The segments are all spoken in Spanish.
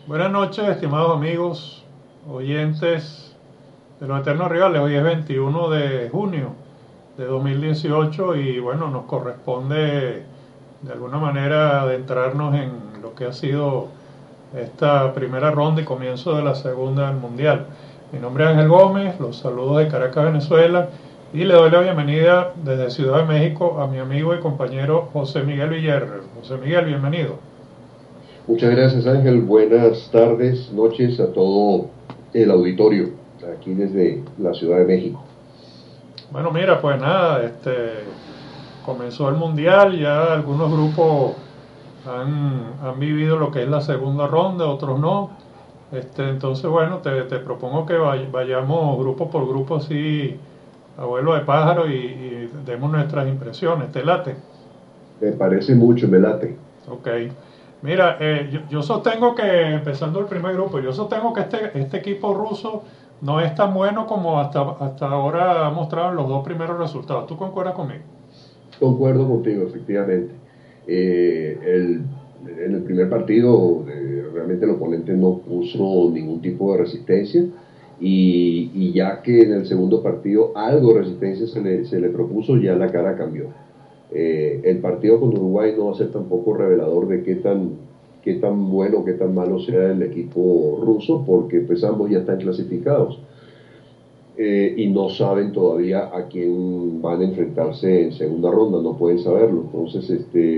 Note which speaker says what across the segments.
Speaker 1: Buenas noches, estimados amigos, oyentes de los Eternos Rivales. Hoy es 21 de junio de 2018 y bueno, nos corresponde de alguna manera adentrarnos en lo que ha sido esta primera ronda y comienzo de la segunda del Mundial. Mi nombre es Ángel Gómez, los saludos de Caracas, Venezuela, y le doy la bienvenida desde Ciudad de México a mi amigo y compañero José Miguel Villarreal. José Miguel, bienvenido.
Speaker 2: Muchas gracias, Ángel. Buenas tardes, noches a todo el auditorio, aquí desde la Ciudad de México.
Speaker 1: Bueno, mira, pues nada, comenzó el mundial, ya algunos grupos han vivido lo que es la segunda ronda, otros no. Entonces, bueno, te propongo que vayamos grupo por grupo así, a vuelo de pájaro y demos nuestras impresiones. ¿Te late?
Speaker 2: Me parece mucho, me late.
Speaker 1: Ok. Mira, yo sostengo que, empezando el primer grupo, yo sostengo que este equipo ruso no es tan bueno como hasta ahora ha mostrado en los dos primeros resultados. ¿Tú concuerdas conmigo?
Speaker 2: Concuerdo contigo, efectivamente. En el primer partido, realmente el oponente no puso ningún tipo de resistencia y ya que en el segundo partido algo de resistencia se le propuso, ya la cara cambió. El partido con Uruguay no va a ser tampoco revelador de qué tan bueno, qué tan malo sea el equipo ruso, porque pues ambos ya están clasificados y no saben todavía a quién van a enfrentarse en segunda ronda, no pueden saberlo. Entonces,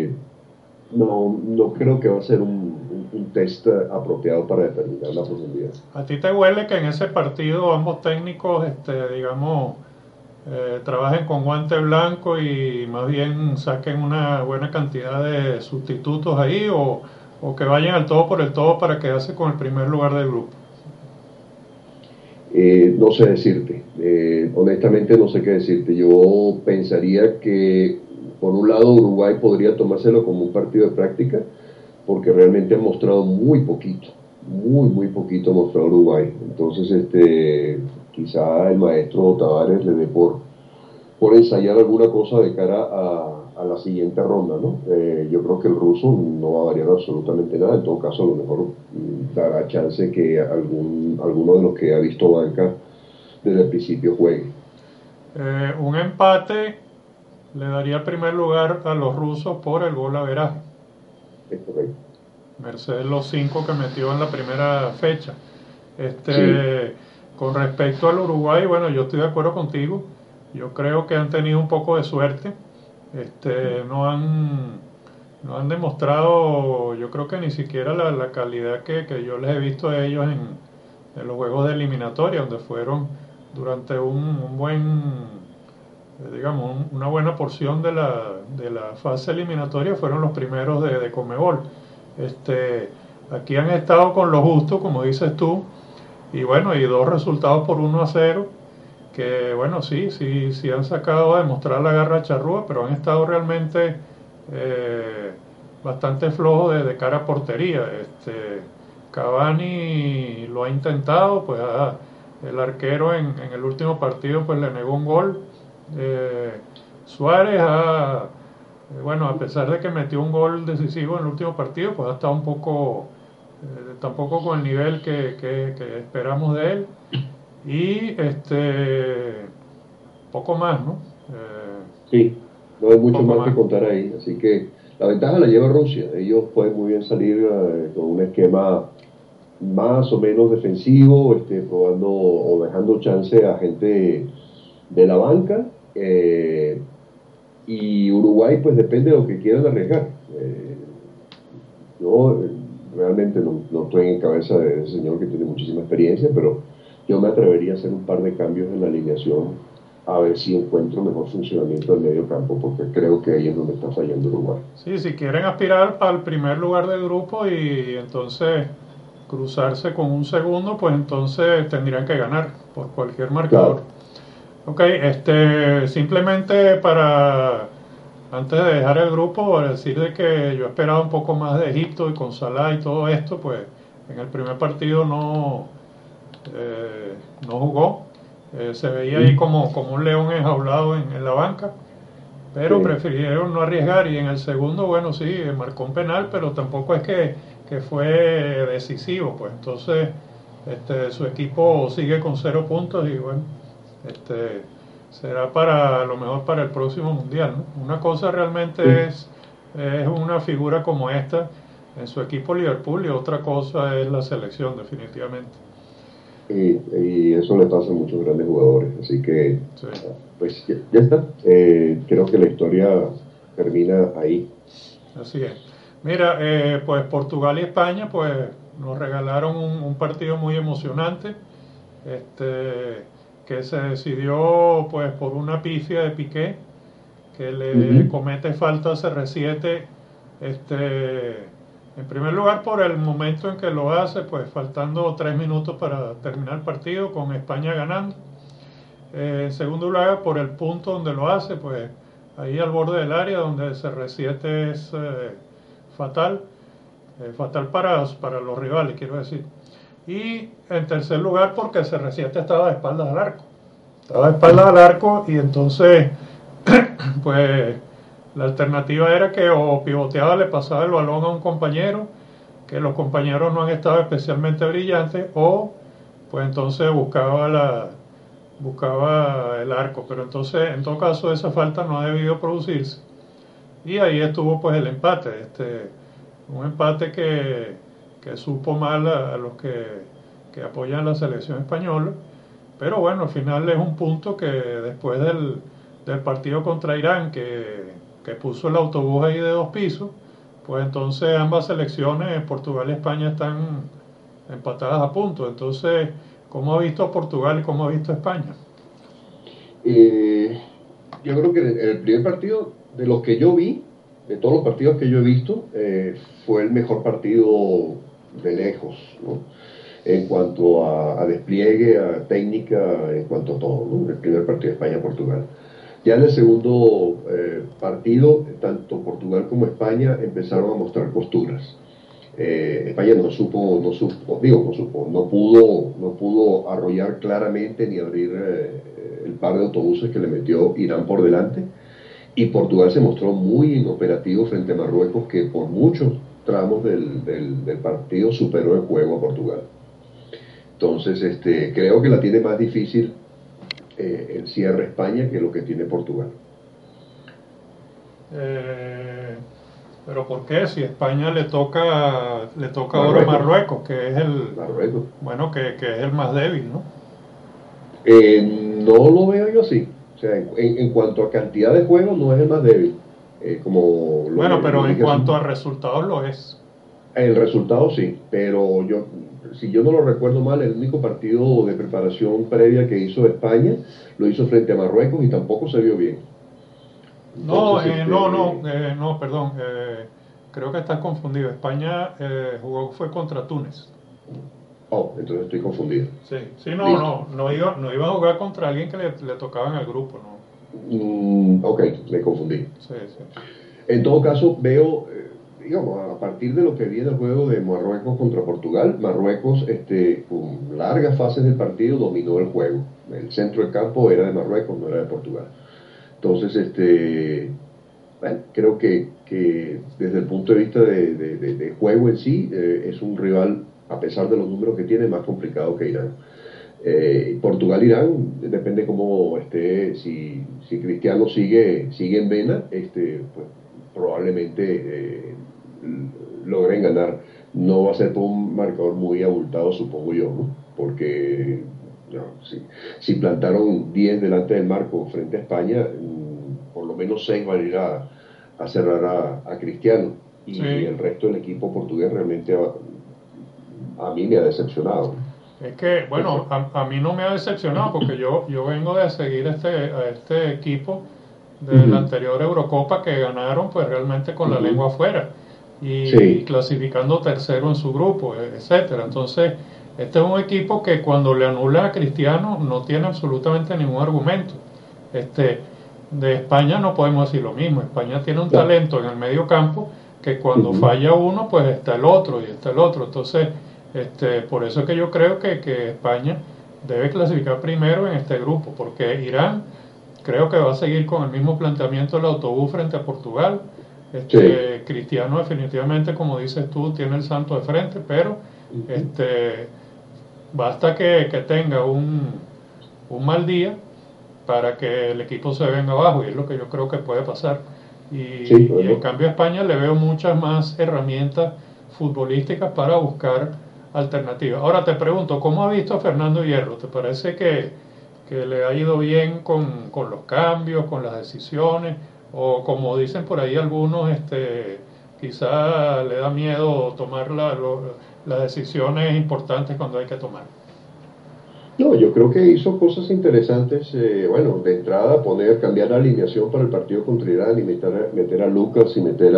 Speaker 2: no creo que va a ser un test apropiado para determinar la profundidad.
Speaker 1: ¿A ti te huele que en ese partido ambos técnicos, digamos, trabajen con guante blanco y más bien saquen una buena cantidad de sustitutos ahí o que vayan al todo por el todo para quedarse con el primer lugar del grupo?
Speaker 2: No sé decirte, honestamente no sé qué decirte. Yo pensaría que por un lado Uruguay podría tomárselo como un partido de práctica, porque realmente ha mostrado muy poquito, muy poquito ha mostrado Uruguay. Entonces, quizá el maestro Tavares le dé por ensayar alguna cosa de cara a la siguiente ronda, ¿no? Yo creo que el ruso no va a variar absolutamente nada. En todo caso, a lo mejor dará chance que alguno de los que ha visto banca desde el principio juegue.
Speaker 1: Un empate le daría el primer lugar a los rusos por el gol averaje,
Speaker 2: Es correcto.
Speaker 1: merced los 5 que metió en la primera fecha.
Speaker 2: Sí,
Speaker 1: Este, con respecto al Uruguay, bueno, yo estoy de acuerdo contigo. Yo creo que han tenido un poco de suerte. No han demostrado, yo creo que ni siquiera la calidad que yo les he visto a ellos en los juegos de eliminatoria, donde fueron durante un buen, digamos, una buena porción de la fase eliminatoria, fueron los primeros de Conmebol. Aquí han estado con lo justo, como dices tú, y bueno, y dos resultados por 1-0 que bueno, sí han sacado a demostrar la garra charrúa, pero han estado realmente eh, bastante flojos de cara a portería. Cavani lo ha intentado, pues el arquero en el último partido pues le negó un gol. Eh, Suárez bueno, a pesar de que metió un gol decisivo en el último partido, pues ha estado un poco, tampoco con el nivel que esperamos de él. Y poco más, ¿no?
Speaker 2: sí, no hay mucho
Speaker 1: Poco
Speaker 2: más que
Speaker 1: más.
Speaker 2: contar ahí. Así que la ventaja la lleva Rusia. Ellos pueden muy bien salir con un esquema más o menos defensivo, probando o dejando chance a gente de la banca. Y Uruguay, pues depende de lo que quieran arriesgar. Yo realmente no estoy en cabeza de ese señor que tiene muchísima experiencia, pero yo me atrevería a hacer un par de cambios en la alineación a ver si encuentro mejor funcionamiento del medio campo, porque creo que ahí es donde está fallando Uruguay.
Speaker 1: Sí, si quieren aspirar al primer lugar del grupo y entonces cruzarse con un segundo, pues entonces tendrían que ganar por cualquier marcador.
Speaker 2: Claro,
Speaker 1: Ok, simplemente antes de dejar el grupo, para decir de que yo esperaba un poco más de Egipto y con Salah y todo esto, pues en el primer partido no jugó. Se veía ahí
Speaker 2: sí,
Speaker 1: como un león enjaulado en la banca. pero
Speaker 2: sí.
Speaker 1: prefirieron no arriesgar, y en el segundo, bueno, sí, marcó un penal, pero tampoco es que fue decisivo, pues entonces su equipo sigue con 0 puntos y bueno, este, será para a lo mejor para el próximo mundial, ¿no? Una cosa realmente
Speaker 2: Sí.
Speaker 1: es una figura como esta en su equipo Liverpool, y otra cosa es la selección, definitivamente.
Speaker 2: Y eso le pasa a muchos grandes jugadores. Así que,
Speaker 1: Sí,
Speaker 2: pues ya está. Creo que la historia termina ahí.
Speaker 1: así es. Mira, pues Portugal y España pues nos regalaron un partido muy emocionante, este, que se decidió pues por una pifia de Piqué, que le
Speaker 2: Ujú.
Speaker 1: comete falta a CR7, en primer lugar por el momento en que lo hace, pues faltando 3 minutos para terminar el partido con España ganando. En segundo lugar por el punto donde lo hace, pues ahí al borde del área donde CR7 es fatal, fatal para los rivales, quiero decir. Y en tercer lugar porque CR7 estaba de espaldas al arco. Estaba de espaldas al arco y entonces pues la alternativa era que o pivoteaba, le pasaba el balón a un compañero, que los compañeros no han estado especialmente brillantes, o pues entonces buscaba el arco, pero entonces en todo caso esa falta no ha debido producirse, y ahí estuvo pues el empate, un empate que supo mal a los que apoyan la selección española, pero bueno, al final es un punto que después del partido contra Irán, que puso el autobús ahí de 2 pisos, pues entonces ambas selecciones, Portugal y España, están empatadas a punto. Entonces, ¿cómo ha visto Portugal y cómo ha visto España?
Speaker 2: Eh, yo creo que el primer partido, de los que yo vi, de todos los partidos que yo he visto, fue el mejor partido de lejos, ¿no? En cuanto a despliegue, a técnica, en cuanto a todo, ¿no? El primer partido de España-Portugal. Ya en el segundo partido, tanto Portugal como España empezaron a mostrar costuras. España no pudo arrollar claramente ni abrir el par de autobuses que le metió Irán por delante. Y Portugal se mostró muy inoperativo frente a Marruecos, que por muchos tramos del partido superó el juego a Portugal. Entonces, creo que la tiene más difícil el cierre España que lo que tiene Portugal.
Speaker 1: Eh, pero ¿por qué? Si España le toca ahora a
Speaker 2: Marruecos,
Speaker 1: Marruecos, que es el,
Speaker 2: Marruecos.
Speaker 1: bueno, que es el más débil, ¿no?
Speaker 2: No lo veo yo así. O sea, en cuanto a cantidad de juegos, no es el más débil. Como
Speaker 1: Bueno,
Speaker 2: lo
Speaker 1: pero en
Speaker 2: dije hace
Speaker 1: cuanto a
Speaker 2: un...
Speaker 1: resultados lo es.
Speaker 2: El resultado sí, pero si yo no lo recuerdo mal, el único partido de preparación previa que hizo España lo hizo frente a Marruecos y tampoco se vio bien.
Speaker 1: No,
Speaker 2: Entonces,
Speaker 1: no, perdón, creo que estás confundido. España jugó fue contra Túnez.
Speaker 2: entonces estoy confundido.
Speaker 1: Sí, sí,
Speaker 2: Listo.
Speaker 1: no iba a jugar contra alguien que le tocaba en el grupo, ¿no?
Speaker 2: Ok, me confundí.
Speaker 1: Sí, sí.
Speaker 2: En todo caso, veo, digamos, a partir de lo que vi en el juego de Marruecos contra Portugal, Marruecos, con largas fases del partido, dominó el juego. El centro del campo era de Marruecos, no era de Portugal. Entonces, bueno, creo que desde el punto de vista de juego en sí, es un rival, a pesar de los números que tiene, más complicado que Irán. Portugal-Irán, depende cómo esté, si Cristiano sigue en vena, pues probablemente logren ganar. No va a ser por un marcador muy abultado, supongo yo, ¿no? Porque no, si plantaron 10 delante del marco frente a España, por lo menos 6 van a ir a cerrar a Cristiano. Y
Speaker 1: Sí,
Speaker 2: el resto del equipo portugués realmente a mí me ha decepcionado.
Speaker 1: es que, bueno, a mí no me ha decepcionado porque yo vengo de seguir a este equipo de la
Speaker 2: Ujú,
Speaker 1: anterior Eurocopa, que ganaron pues realmente con la lengua
Speaker 2: ujú.
Speaker 1: afuera y
Speaker 2: Sí,
Speaker 1: clasificando tercero en su grupo, etcétera. Entonces, este es un equipo que cuando le anula a Cristiano no tiene absolutamente ningún argumento. Este, de España no podemos decir lo mismo. España tiene un
Speaker 2: no.
Speaker 1: talento en el medio campo que cuando
Speaker 2: Ujú.
Speaker 1: falla uno, pues está el otro y está el otro. Entonces, por eso es que yo creo que España debe clasificar primero en este grupo, porque Irán Creo que va a seguir con el mismo planteamiento del autobús frente a Portugal.
Speaker 2: Sí.
Speaker 1: Cristiano definitivamente, como dices tú, tiene el santo de frente, pero
Speaker 2: Ujú.
Speaker 1: este, basta que tenga un mal día para que el equipo se venga abajo, y es lo que yo creo que puede pasar.
Speaker 2: Sí,
Speaker 1: Y en
Speaker 2: bueno.
Speaker 1: cambio a España le veo muchas más herramientas futbolísticas para buscar alternativas. Ahora te pregunto, ¿cómo ha visto a Fernando Hierro? ¿Te parece que le ha ido bien con los cambios, con las decisiones? O como dicen por ahí algunos, quizá le da miedo tomar las decisiones importantes cuando hay que tomar.
Speaker 2: No, yo creo que hizo cosas interesantes. Bueno, de entrada cambiar la alineación para el partido contra Irán y meter a Lucas y meter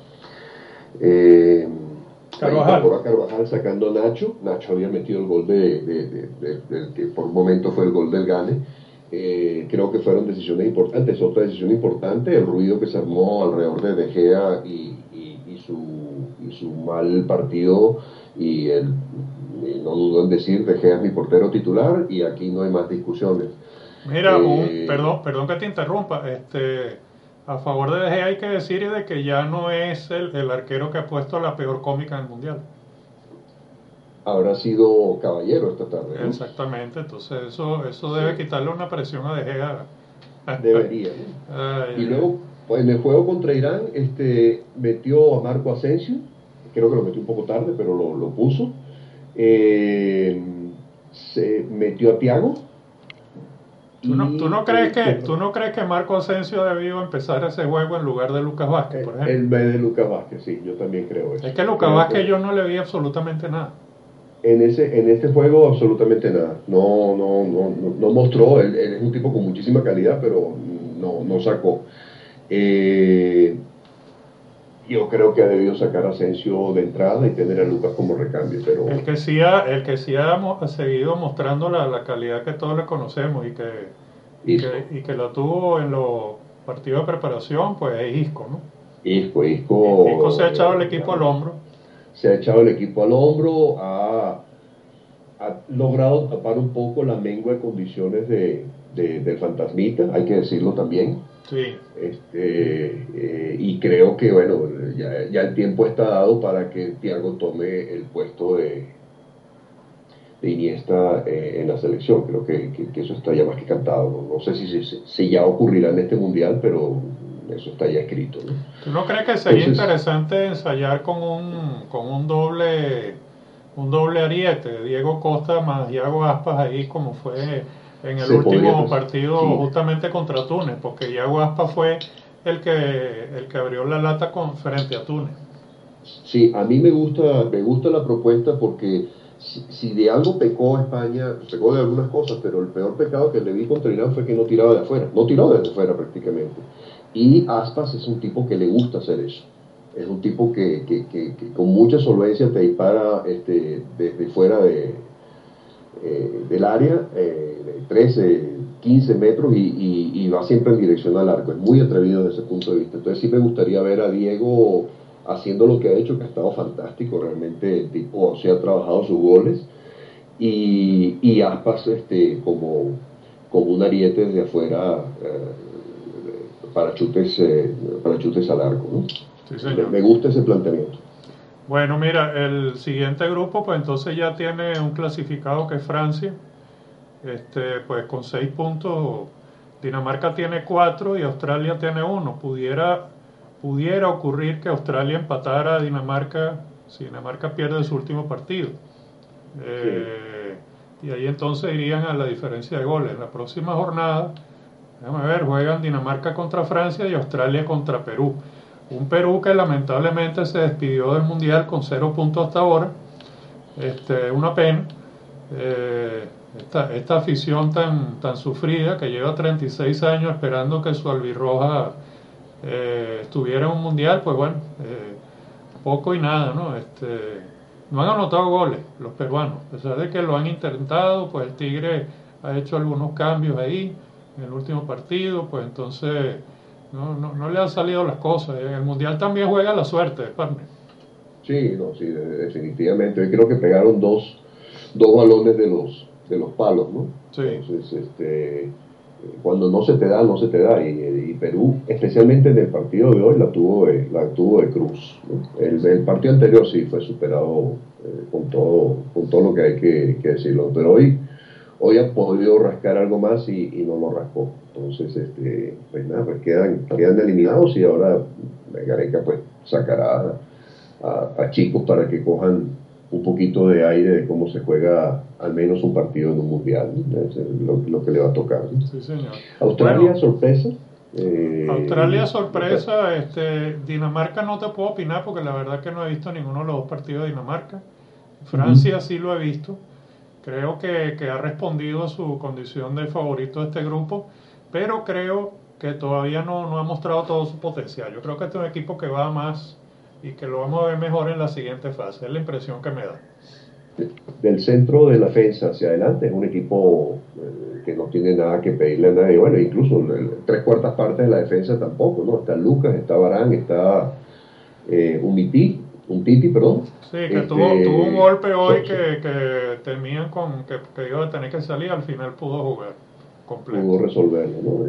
Speaker 2: eh,
Speaker 1: Carvajal.
Speaker 2: incorporó a Carvajal sacando a Nacho. Nacho había metido el gol del que por un momento fue el gol del Gane. Creo que fueron decisiones importantes. Otra decisión importante, el ruido que se armó alrededor de De Gea y su mal partido. Y no dudo en decir, De Gea es mi portero titular y aquí no hay más discusiones.
Speaker 1: Mira,
Speaker 2: Eh,
Speaker 1: perdón que te interrumpa, a favor de De Gea hay que decir de que ya no es el arquero que ha puesto la peor cómica en el mundial.
Speaker 2: Habrá sido caballero esta tarde, ¿no?
Speaker 1: Exactamente, entonces eso debe
Speaker 2: Sí,
Speaker 1: quitarle una presión a De Gea.
Speaker 2: debería, ¿no?
Speaker 1: Ay,
Speaker 2: Y
Speaker 1: ay, ay.
Speaker 2: luego, pues, en el juego contra Irán, metió a Marco Asensio, creo que lo metió un poco tarde, pero lo puso. Eh, Se metió a Thiago
Speaker 1: Tú
Speaker 2: y
Speaker 1: no crees
Speaker 2: ¿qué
Speaker 1: tú no crees que Marco Asensio debió empezar ese juego en lugar de Lucas Vázquez, por ejemplo?
Speaker 2: el B de Lucas Vázquez, sí, yo también creo
Speaker 1: Es
Speaker 2: eso.
Speaker 1: que Lucas
Speaker 2: Creo
Speaker 1: Vázquez
Speaker 2: que
Speaker 1: yo no le vi absolutamente nada.
Speaker 2: en este juego absolutamente nada. No mostró, él es un tipo con muchísima calidad, pero no sacó. Eh, yo creo que ha debido sacar a Asensio de entrada y tener a Lucas como recambio, pero
Speaker 1: El que sí ha seguido mostrando la calidad que todos le conocemos
Speaker 2: Isco,
Speaker 1: y que la tuvo en los partidos de preparación, pues es Isco, ¿no? Isco se ha
Speaker 2: Isco
Speaker 1: echado el equipo al
Speaker 2: digamos,
Speaker 1: hombro.
Speaker 2: se ha echado el equipo al hombro, ha logrado tapar un poco la mengua de condiciones del fantasmita, hay que decirlo también.
Speaker 1: Sí,
Speaker 2: Y creo que, bueno, ya el tiempo está dado para que Thiago tome el puesto de Iniesta en la selección. Creo que eso está ya más que cantado. No sé si ya ocurrirá en este mundial, pero eso está ya escrito, ¿no?
Speaker 1: ¿tú no crees que sería
Speaker 2: Entonces,
Speaker 1: interesante ensayar con un doble ariete, Diego Costa más Iago Aspas ahí como fue en el
Speaker 2: se podría,
Speaker 1: último partido
Speaker 2: sí,
Speaker 1: justamente contra Túnez? Porque Iago Aspas fue el que abrió la lata frente a Túnez.
Speaker 2: sí, a mí me gusta la propuesta porque si de algo pecó España, pecó de algunas cosas, pero el peor pecado que le vi contra Irán fue que no tiraba de afuera, no tiró desde afuera prácticamente. Y Aspas es un tipo que le gusta hacer eso. Es un tipo que con mucha solvencia te dispara desde fuera del área, de 13, 15 metros y va siempre en dirección al arco. Es muy atrevido desde ese punto de vista. Entonces sí me gustaría ver a Diego haciendo lo que ha hecho, que ha estado fantástico. Realmente el tipo se ha trabajado sus goles y Aspas como un ariete desde afuera para chutes al arco, ¿no?
Speaker 1: Sí, señor.
Speaker 2: Me gusta ese planteamiento.
Speaker 1: Bueno, mira, el siguiente grupo, pues entonces ya tiene un clasificado que es Francia, pues con 6 puntos. Dinamarca tiene 4 y Australia tiene uno. Pudiera ocurrir que Australia empatara a Dinamarca si Dinamarca pierde su último partido.
Speaker 2: Sí,
Speaker 1: Eh, y ahí entonces irían a la diferencia de goles. En la próxima jornada, déjame ver, juegan Dinamarca contra Francia y Australia contra Perú. Un Perú que lamentablemente se despidió del Mundial con 0 puntos hasta ahora. Una pena. Eh, esta afición tan sufrida que lleva 36 años esperando que su albirroja estuviera en un mundial, pues bueno, poco y nada, ¿no? No han anotado goles los peruanos, a pesar de que lo han intentado, pues el Tigre ha hecho algunos cambios ahí en el último partido, pues entonces no le han salido las cosas. En el mundial también juega la suerte, partner.
Speaker 2: sí, no, sí, definitivamente. Yo creo que pegaron dos balones de los palos, ¿no?
Speaker 1: Sí.
Speaker 2: Entonces, cuando no se te da, no se te da. Y Perú, especialmente en el partido de hoy, la tuvo de cruz, ¿no? El partido anterior sí fue superado con todo lo que hay que decirlo, pero hoy ha podido rascar algo más y no lo rascó. Entonces, pues nada, pues quedan eliminados y ahora Gareca pues sacará a chicos para que cojan un poquito de aire de cómo se juega al menos un partido en un mundial, ¿no? Es lo que le va a tocar, ¿no?
Speaker 1: Sí, señor.
Speaker 2: Australia,
Speaker 1: Bueno,
Speaker 2: sorpresa.
Speaker 1: Australia sorpresa, Dinamarca no te puedo opinar porque la verdad que no he visto ninguno de los dos partidos de Dinamarca. Francia sí lo he visto. Creo que ha respondido a su condición de favorito de este grupo, pero creo que todavía no ha mostrado todo su potencial. Yo creo que este es un equipo que va a más y que lo vamos a ver mejor en la siguiente fase. Es la impresión que me da.
Speaker 2: Del centro de la defensa hacia adelante es un equipo que no tiene nada que pedirle a nadie. Bueno, incluso tres cuartas partes de la defensa tampoco, ¿no? Está Lucas, está Varane, está un Titi, perdón.
Speaker 1: Sí, que tuvo un golpe hoy que temían que iba a tener que salir, al final pudo jugar completo.
Speaker 2: Pudo resolverlo, ¿no?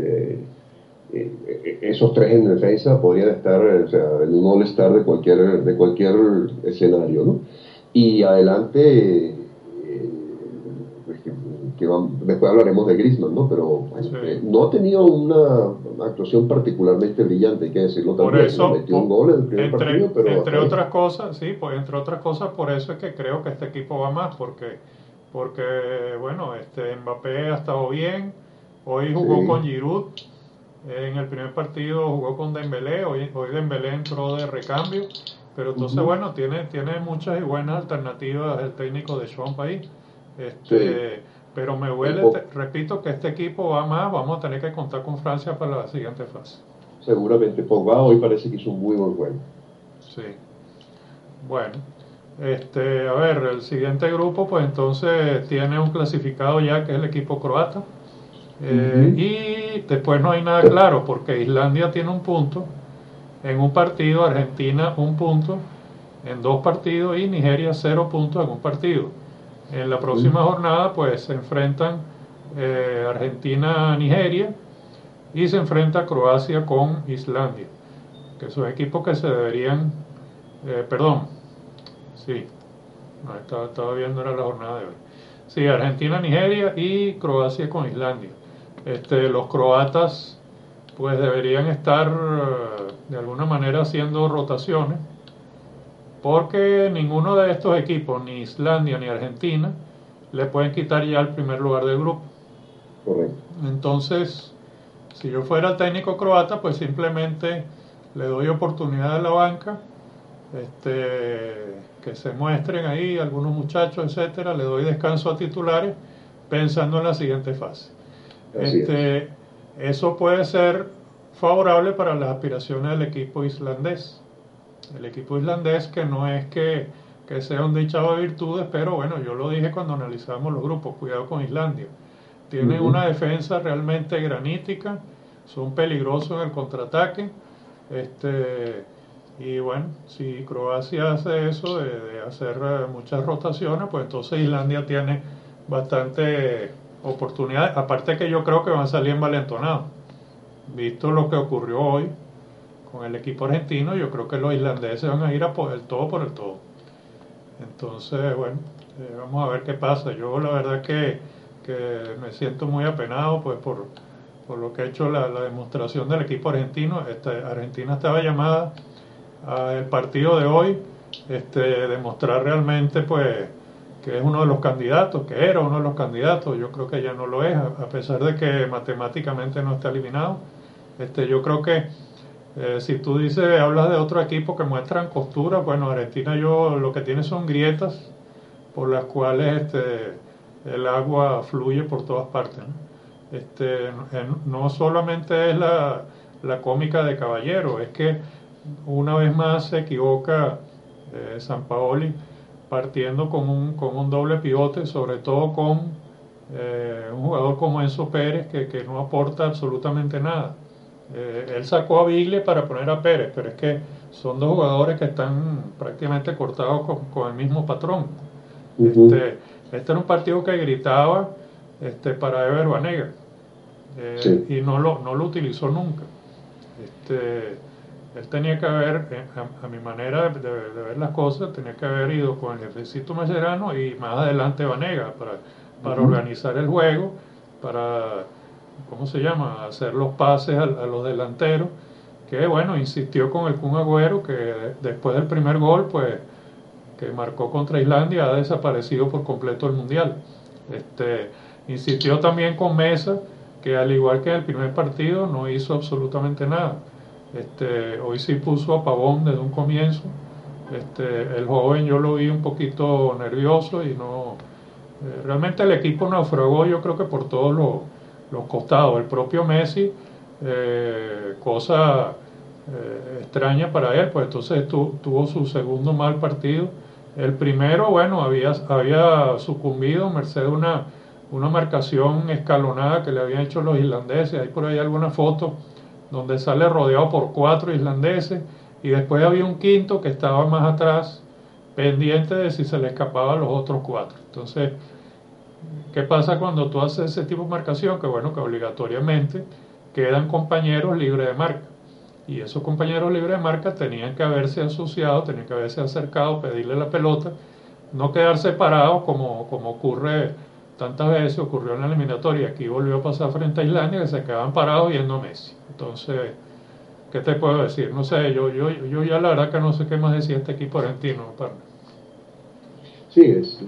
Speaker 2: Esos tres en defensa podrían estar, o sea, en un all-star de cualquier escenario, ¿no? Y adelante, pues después hablaremos de Griezmann, ¿no? Pero
Speaker 1: Sí.
Speaker 2: no ha tenido una actuación particularmente brillante, hay que decirlo
Speaker 1: Por
Speaker 2: también.
Speaker 1: eso,
Speaker 2: Metió un gol en el primer partido, pero
Speaker 1: entre otras cosas, sí, pues entre otras cosas, por eso es que creo que este equipo va más, porque bueno, Mbappé ha estado bien, hoy jugó con
Speaker 2: sí.
Speaker 1: Giroud, en el primer partido jugó con Dembélé, hoy Dembélé entró de recambio, pero entonces
Speaker 2: Uh-huh.
Speaker 1: bueno, tiene muchas y buenas alternativas el técnico de Sean ahí.
Speaker 2: Sí.
Speaker 1: Pero me
Speaker 2: El
Speaker 1: huele,
Speaker 2: Pop,
Speaker 1: repito, que este equipo va más, vamos a tener que contar con Francia para la siguiente fase.
Speaker 2: seguramente Pogba hoy parece que hizo un muy buen juego.
Speaker 1: Sí. Bueno, a ver, el siguiente grupo, pues entonces tiene un clasificado ya que es el equipo croata.
Speaker 2: Uh-huh.
Speaker 1: Y después no hay nada claro porque Islandia tiene un punto en un partido, Argentina un punto en dos partidos y Nigeria 0 puntos en un partido. En la
Speaker 2: Uh-huh.
Speaker 1: próxima jornada pues se enfrentan Argentina-Nigeria y se enfrenta Croacia con Islandia, que son equipos que se deberían, perdón, sí, no, estaba viendo era la jornada de hoy. Sí, Argentina, Nigeria y Croacia con Islandia. Los croatas pues deberían estar de alguna manera haciendo rotaciones porque ninguno de estos equipos, ni Islandia ni Argentina, le pueden quitar ya el primer lugar del grupo.
Speaker 2: Correcto.
Speaker 1: Entonces, si yo fuera el técnico croata, pues simplemente le doy oportunidad a la banca, que se muestren ahí algunos muchachos, etcétera, le doy descanso a titulares pensando en la siguiente fase.
Speaker 2: Así es.
Speaker 1: Eso puede ser favorable para las aspiraciones del equipo islandés. El equipo islandés que no es que sea un dichado de virtudes, pero bueno, yo lo dije cuando analizamos los grupos, cuidado con Islandia. Tienen
Speaker 2: Uh-huh.
Speaker 1: una defensa realmente granítica, son peligrosos en el contraataque. Y bueno, si Croacia hace eso de hacer muchas rotaciones, pues entonces Islandia tiene bastante oportunidad. Aparte que yo creo que van a salir envalentonados. Visto lo que ocurrió hoy con el equipo argentino, yo creo que los islandeses van a ir a por el todo por el todo. Entonces, bueno, vamos a ver qué pasa. Yo la verdad que me siento muy apenado pues por lo que ha hecho la demostración del equipo argentino. Argentina estaba llamada al partido de hoy, demostrar realmente pues que es uno de los candidatos, que era uno de los candidatos. Yo creo que ya no lo es, a pesar de que matemáticamente no está eliminado. Yo creo que si tú dices, hablas de otro equipo que muestran costura, bueno, Argentina yo lo que tiene son grietas por las cuales el agua fluye por todas partes, ¿no? No solamente es la cómica de Caballero, es que una vez más se equivoca Sampaoli partiendo con un doble pivote, sobre todo con un jugador como Enzo Pérez que no aporta absolutamente nada. Él sacó a Biglia para poner a Pérez, pero es que son dos jugadores que están prácticamente cortados con el mismo patrón.
Speaker 2: Uh-huh.
Speaker 1: Este era un partido que gritaba para Ever Banega.
Speaker 2: Sí.
Speaker 1: y no lo utilizó nunca. Él tenía que haber, a mi manera de ver las cosas, tenía que haber ido con el jefecito Mascherano y más adelante Vanega para
Speaker 2: Ujú.
Speaker 1: organizar el juego, para, ¿cómo se llama?, hacer los pases a los delanteros, que bueno, insistió con el Kun Agüero, que después del primer gol, pues, que marcó contra Islandia, ha desaparecido por completo el Mundial. Este, Insistió también con Mesa, que al igual que en el primer partido, no hizo absolutamente nada. Hoy sí puso a Pavón desde un comienzo. El joven yo lo vi un poquito nervioso y no... realmente el equipo naufragó, yo creo que por todos los costados. El propio Messi, cosa extraña para él, pues entonces tuvo su segundo mal partido. El primero, bueno, había sucumbido merced a una marcación escalonada que le habían hecho los islandeses. Hay por ahí alguna foto donde sale rodeado por 4 islandeses y después había un quinto que estaba más atrás pendiente de si se le escapaban los otros 4. Entonces, ¿qué pasa cuando tú haces ese tipo de marcación? Que bueno, que obligatoriamente quedan compañeros libres de marca. Y esos compañeros libres de marca tenían que haberse asociado, tenían que haberse acercado, pedirle la pelota, no quedar separados como ocurre tantas veces, ocurrió en la eliminatoria. Aquí volvió a pasar frente a Islandia, que se quedaban parados viendo a Messi. Entonces, ¿qué te puedo decir? No sé, yo ya la verdad que no sé qué más decía este equipo argentino, partner.
Speaker 2: Sí,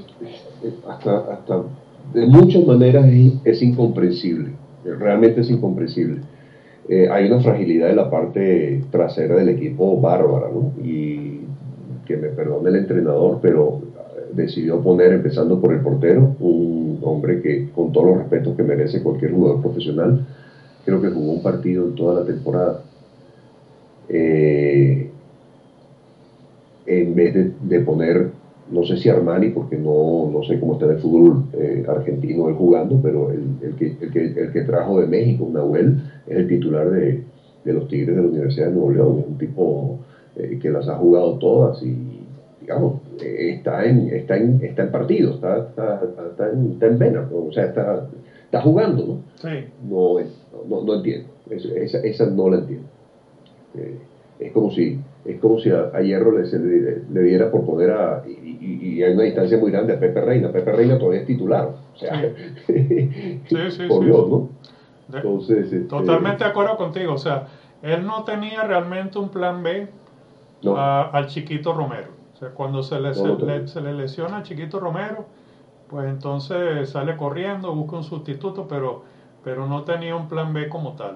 Speaker 2: hasta de muchas maneras es incomprensible, realmente es incomprensible. Hay una fragilidad en la parte trasera del equipo bárbara, ¿no? Y que me perdone el entrenador, pero decidió poner, empezando por el portero, un hombre que, con todos los respetos que merece cualquier jugador profesional, creo que jugó un partido en toda la temporada. Eh, en vez de poner, no sé si Armani, porque no sé cómo está en el fútbol argentino él jugando, pero el que trajo de México, Nahuel, es el titular de los Tigres de la Universidad de Nuevo León. Es un tipo que las ha jugado todas y, digamos, está en partido, está en vena, ¿no? O sea, está jugando, ¿no?
Speaker 1: Sí.
Speaker 2: No entiendo, esa no la entiendo. Eh, es como si a Hierro le diera por poner y hay una distancia muy grande a Pepe Reina. Pepe Reina todavía es titular. O sea, por
Speaker 1: Sí.
Speaker 2: Dios, ¿no?
Speaker 1: De-
Speaker 2: Entonces,
Speaker 1: Totalmente de acuerdo contigo. O sea, él no tenía realmente un plan B
Speaker 2: no,
Speaker 1: al Chiquito Romero. O sea, cuando
Speaker 2: no lo tenía.
Speaker 1: se le lesiona al Chiquito Romero, pues entonces sale corriendo, busca un sustituto, pero no tenía un plan B como tal.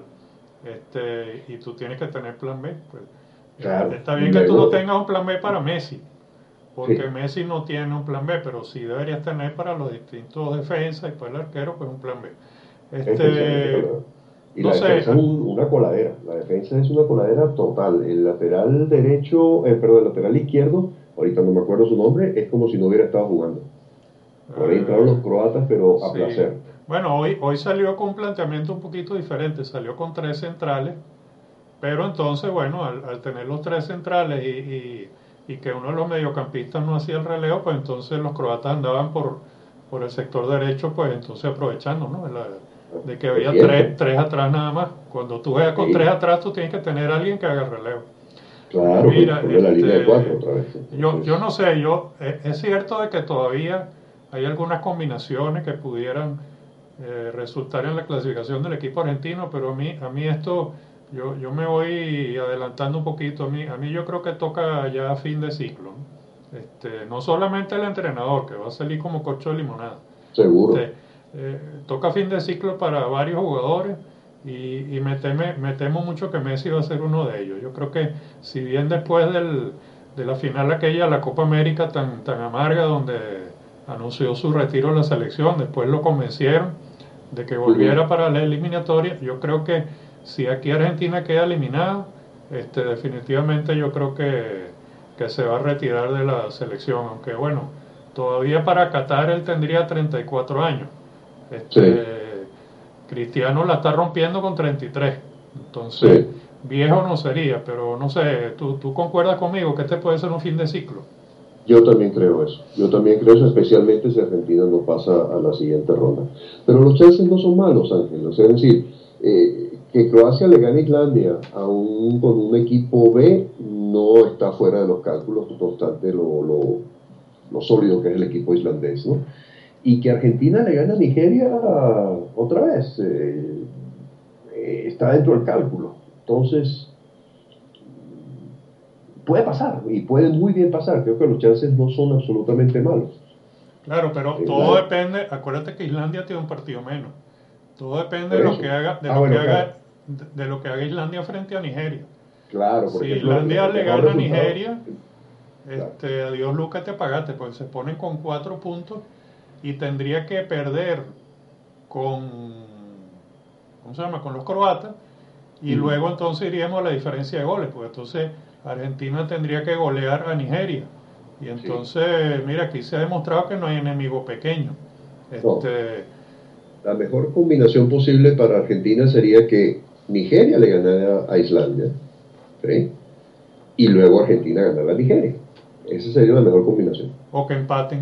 Speaker 1: Y tú tienes que tener plan B. Pues,
Speaker 2: Claro.
Speaker 1: está
Speaker 2: Y
Speaker 1: bien que tú no
Speaker 2: luego,
Speaker 1: tengas un plan B para Messi, porque
Speaker 2: sí,
Speaker 1: Messi no tiene un plan B, pero sí deberías tener para los distintos defensas y para el arquero, pues un plan B.
Speaker 2: especialmente para
Speaker 1: Este,
Speaker 2: y
Speaker 1: no
Speaker 2: la
Speaker 1: sé,
Speaker 2: defensa es una coladera. La defensa es una coladera total. El lateral derecho, perdón, el lateral izquierdo, ahorita no me acuerdo su nombre, es como si no hubiera estado jugando. Por ahí entraron
Speaker 1: eh,
Speaker 2: los croatas, pero a
Speaker 1: sí.
Speaker 2: placer.
Speaker 1: Bueno, hoy salió con un planteamiento un poquito diferente, salió con 3 centrales, pero entonces, bueno, al tener los 3 centrales y que uno de los mediocampistas no hacía el relevo, pues entonces los croatas andaban por el sector derecho, pues entonces aprovechando, ¿no? De que
Speaker 2: El
Speaker 1: había
Speaker 2: tiempo.
Speaker 1: tres atrás nada más. Cuando tú juegas con 3
Speaker 2: Sí,
Speaker 1: atrás, tú tienes que tener a alguien que haga el relevo.
Speaker 2: claro, pues
Speaker 1: Mira,
Speaker 2: ponle la línea de cuatro otra vez.
Speaker 1: yo
Speaker 2: Entonces,
Speaker 1: no sé, es cierto de que todavía hay algunas combinaciones que pudieran resultar en la clasificación del equipo argentino, pero a mí esto, yo me voy adelantando un poquito, a mí yo creo que toca ya fin de ciclo, ¿no? No solamente el entrenador, que va a salir como corcho de limonada,
Speaker 2: seguro.
Speaker 1: este, toca fin de ciclo para varios jugadores y me temo mucho que Messi va a ser uno de ellos. Yo creo que si bien después de la final aquella, la Copa América tan amarga, donde anunció su retiro de la selección, después lo convencieron de que
Speaker 2: Ujú.
Speaker 1: volviera para la eliminatoria, yo creo que si aquí Argentina queda eliminada, definitivamente yo creo que se va a retirar de la selección, aunque bueno, todavía para Qatar él tendría 34 años.
Speaker 2: Sí,
Speaker 1: Cristiano la está rompiendo con 33. Entonces,
Speaker 2: sí.
Speaker 1: viejo no sería, pero no sé, ¿tú concuerdas conmigo que este puede ser un fin de ciclo?
Speaker 2: Yo también creo eso. Yo también creo eso, especialmente si Argentina no pasa a la siguiente ronda. Pero los chances no son malos, Ángel. O sea, es decir, que Croacia le gane a Islandia aún con un equipo B no está fuera de los cálculos, no obstante lo sólido que es el equipo islandés, ¿no? Y que Argentina le gane a Nigeria otra vez está dentro del cálculo. Entonces, puede pasar y puede muy bien pasar. Creo que los chances no son absolutamente malos.
Speaker 1: Claro, pero todo depende, acuérdate que Islandia tiene un partido menos. Todo depende
Speaker 2: Por
Speaker 1: de lo
Speaker 2: eso.
Speaker 1: que haga,
Speaker 2: Bueno, claro.
Speaker 1: de lo que haga Islandia frente a Nigeria.
Speaker 2: Claro, por
Speaker 1: Si
Speaker 2: ejemplo,
Speaker 1: Islandia
Speaker 2: el
Speaker 1: le
Speaker 2: mejor
Speaker 1: gana a
Speaker 2: resultado.
Speaker 1: Nigeria,
Speaker 2: Claro.
Speaker 1: adiós Lucas, te pagaste, pues se ponen con 4 puntos y tendría que perder con, ¿cómo se llama? Con los croatas y luego entonces iríamos a la diferencia de goles, pues entonces Argentina tendría que golear a Nigeria. Y
Speaker 2: Sí.
Speaker 1: entonces, mira, aquí se ha demostrado que no hay enemigo pequeño.
Speaker 2: No.
Speaker 1: Este,
Speaker 2: La mejor combinación posible para Argentina sería que Nigeria le ganara a Islandia, ¿sí? Y luego Argentina ganara a Nigeria. Esa sería la mejor combinación.
Speaker 1: o que empaten,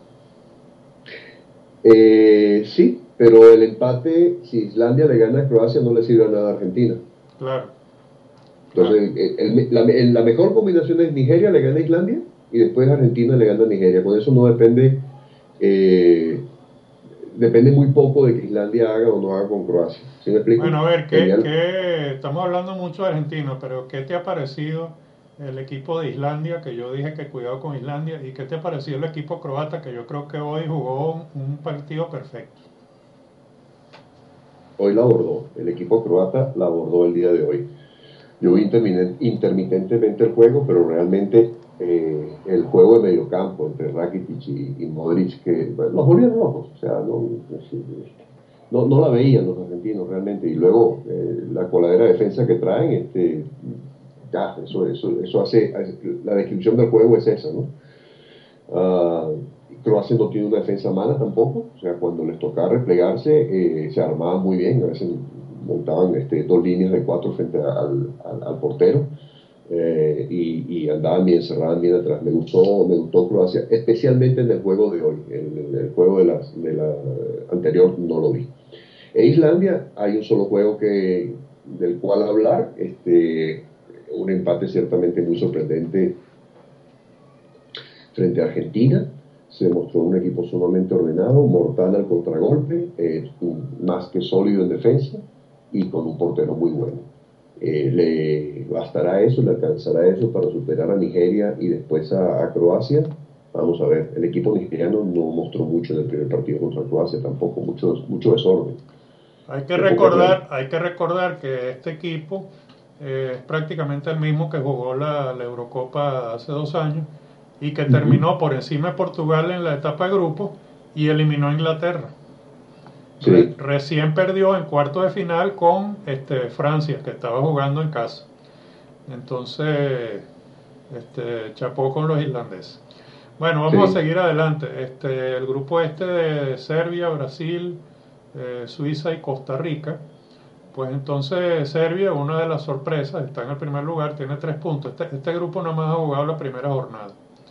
Speaker 2: Sí, pero el empate, si Islandia le gana a Croacia, no le sirve a nada a Argentina.
Speaker 1: claro, claro.
Speaker 2: Entonces, la mejor combinación es Nigeria le gana a Islandia y después Argentina le gana a Nigeria. Con eso no depende, eh, depende muy poco de que Islandia haga o no haga con Croacia. ¿Sí me explico?
Speaker 1: Bueno, a ver,
Speaker 2: Genial.
Speaker 1: estamos hablando mucho de Argentina, pero ¿qué te ha parecido el equipo de Islandia? Que yo dije que cuidado con Islandia. ¿Y qué te ha parecido el equipo croata? Que yo creo que hoy jugó un partido perfecto.
Speaker 2: Hoy la abordó, el equipo croata la abordó el día de hoy. Yo vi intermitentemente el juego, pero realmente el juego de mediocampo entre Rakitic y Modric, que bueno, los volvieron locos, o sea, no la veían los argentinos realmente. Y luego la coladera defensa que traen, ya, eso hace, la descripción del juego es esa, ¿no? Uh, Croacia no tiene una defensa mala tampoco, o sea, cuando les tocaba replegarse, se armaban muy bien, a veces montaban dos líneas de cuatro frente al portero y andaban bien, cerraban bien atrás. Me gustó Croacia, especialmente en el juego de hoy, en el juego de la anterior no lo vi. En Islandia hay un solo juego del cual hablar, un empate ciertamente muy sorprendente frente a Argentina. Se mostró un equipo sumamente ordenado, mortal al contragolpe, más que sólido en defensa y con un portero muy bueno. Le bastará eso, le alcanzará eso para superar a Nigeria y después a Croacia. Vamos a ver, el equipo nigeriano no mostró mucho en el primer partido contra Croacia, tampoco mucho desorden,
Speaker 1: Hay que recordar que este equipo es prácticamente el mismo que jugó la Eurocopa hace 2 años y que terminó por encima de Portugal en la etapa de grupo y eliminó a Inglaterra.
Speaker 2: Sí,
Speaker 1: Recién perdió en cuarto de final con Francia, que estaba jugando en casa. Entonces, chapó con los irlandeses. Bueno, vamos a
Speaker 2: sí,
Speaker 1: seguir adelante. El grupo de Serbia, Brasil, Suiza y Costa Rica. Pues entonces Serbia, una de las sorpresas, está en el primer lugar, tiene 3 puntos. Este grupo nada más ha jugado la primera jornada.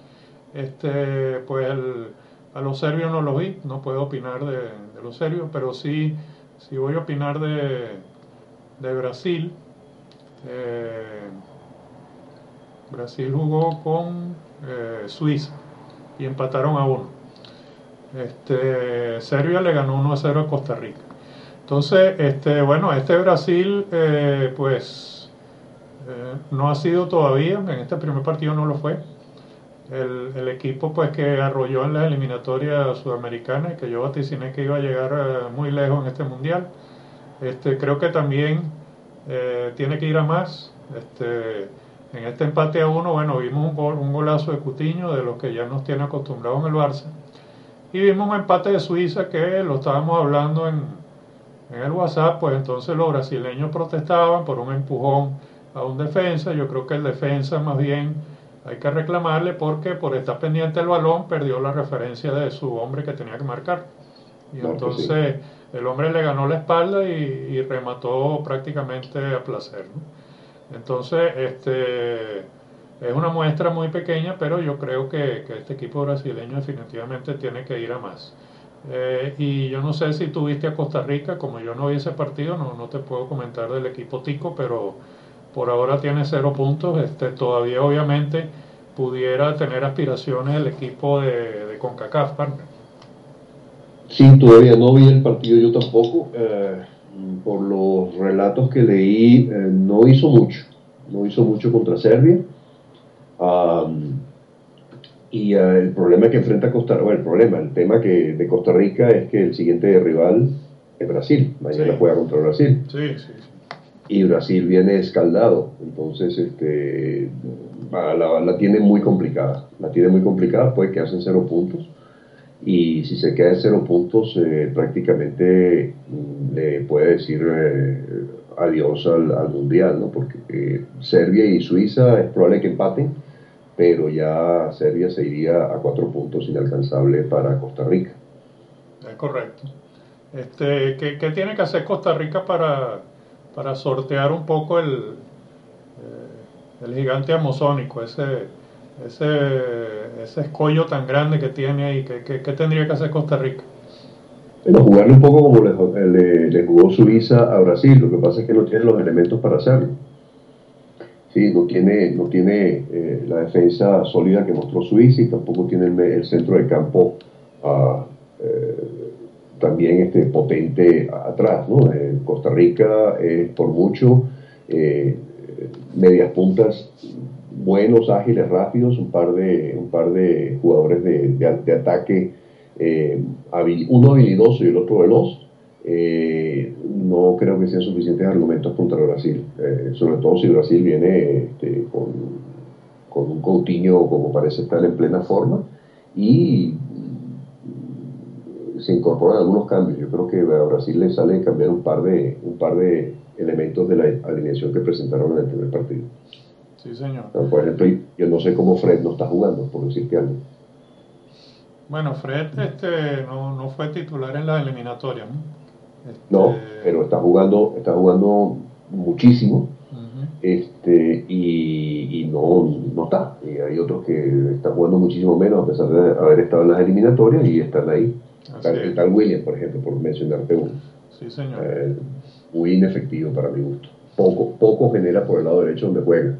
Speaker 1: Pues a los serbios no los vi, no puedo opinar de los serbios, pero sí voy a opinar de Brasil. Eh, Brasil jugó con Suiza y empataron a 1. Serbia le ganó 1-0 a Costa Rica. Entonces, bueno, Brasil, pues, no ha sido todavía, en este primer partido no lo fue. El equipo, pues, que arrolló en las eliminatorias sudamericanas y que yo vaticiné que iba a llegar muy lejos en este mundial. Creo que también tiene que ir a más. En este empate a 1, bueno, vimos un golazo de Cutiño, de los que ya nos tiene acostumbrados en el Barça. Y vimos un empate de Suiza que lo estábamos hablando en el WhatsApp, pues entonces los brasileños protestaban por un empujón a un defensa. Yo creo que el defensa más bien hay que reclamarle porque por estar pendiente del balón perdió la referencia de su hombre que tenía que marcar. Y
Speaker 2: claro que sí.
Speaker 1: entonces el hombre le ganó la espalda y remató prácticamente a placer, ¿no? Entonces, es una muestra muy pequeña, pero yo creo que este equipo brasileño definitivamente tiene que ir a más. Y yo no sé si tuviste a Costa Rica, como yo no vi ese partido, no te puedo comentar del equipo tico, pero por ahora tiene 0 puntos. Todavía obviamente pudiera tener aspiraciones el equipo de CONCACAF, partner.
Speaker 2: Sí, todavía no vi el partido yo tampoco. Por los relatos que leí, no hizo mucho. No hizo mucho contra Serbia. Am, el problema que enfrenta Costa Rica, bueno, el tema que de Costa Rica es que el siguiente rival es Brasil. Mañana
Speaker 1: Sí,
Speaker 2: juega contra Brasil.
Speaker 1: sí, sí, sí.
Speaker 2: Y Brasil viene escaldado. Entonces, la tiene muy complicada. La tiene muy complicada, puede quedarse en 0 puntos. Y si se queda en 0 puntos, prácticamente le puede decir adiós al Mundial, ¿no? Porque Serbia y Suiza es probable que empaten, pero ya Serbia se iría a 4 puntos inalcanzable para Costa Rica.
Speaker 1: Es correcto. ¿Qué tiene que hacer Costa Rica para sortear un poco el gigante amazónico, ese escollo tan grande que tiene ahí? ¿Qué tendría que hacer Costa Rica?
Speaker 2: Bueno, jugarle un poco como le jugó Suiza a Brasil, lo que pasa es que no tiene los elementos para hacerlo. Sí, no tiene la defensa sólida que mostró Suiza y tampoco tiene el centro de campo ah, eh, también potente atrás, ¿no? Costa Rica por mucho eh, medias puntas buenos, ágiles, rápidos, un par de jugadores de ataque, uno habilidoso y el otro veloz. No creo que sean suficientes argumentos contra Brasil, sobre todo si Brasil viene con un Coutinho como parece estar en plena forma y se incorporan algunos cambios. Yo creo que a Brasil le sale cambiar un par de elementos de la alineación que presentaron en el primer partido.
Speaker 1: Sí, señor.
Speaker 2: Por ejemplo, yo no sé cómo Fred no está jugando, por decirte algo.
Speaker 1: Bueno, Fred no fue titular en las eliminatorias, ¿no?
Speaker 2: No, pero está jugando muchísimo,
Speaker 1: Ujú.
Speaker 2: y no está. Y hay otros que están jugando muchísimo menos a pesar de haber estado en las eliminatorias y están ahí.
Speaker 1: Así
Speaker 2: El
Speaker 1: es.
Speaker 2: tal William, por ejemplo, por mencionarte uno.
Speaker 1: Sí, señor.
Speaker 2: Eh, Muy inefectivo para mi gusto. Poco genera por el lado derecho donde juega.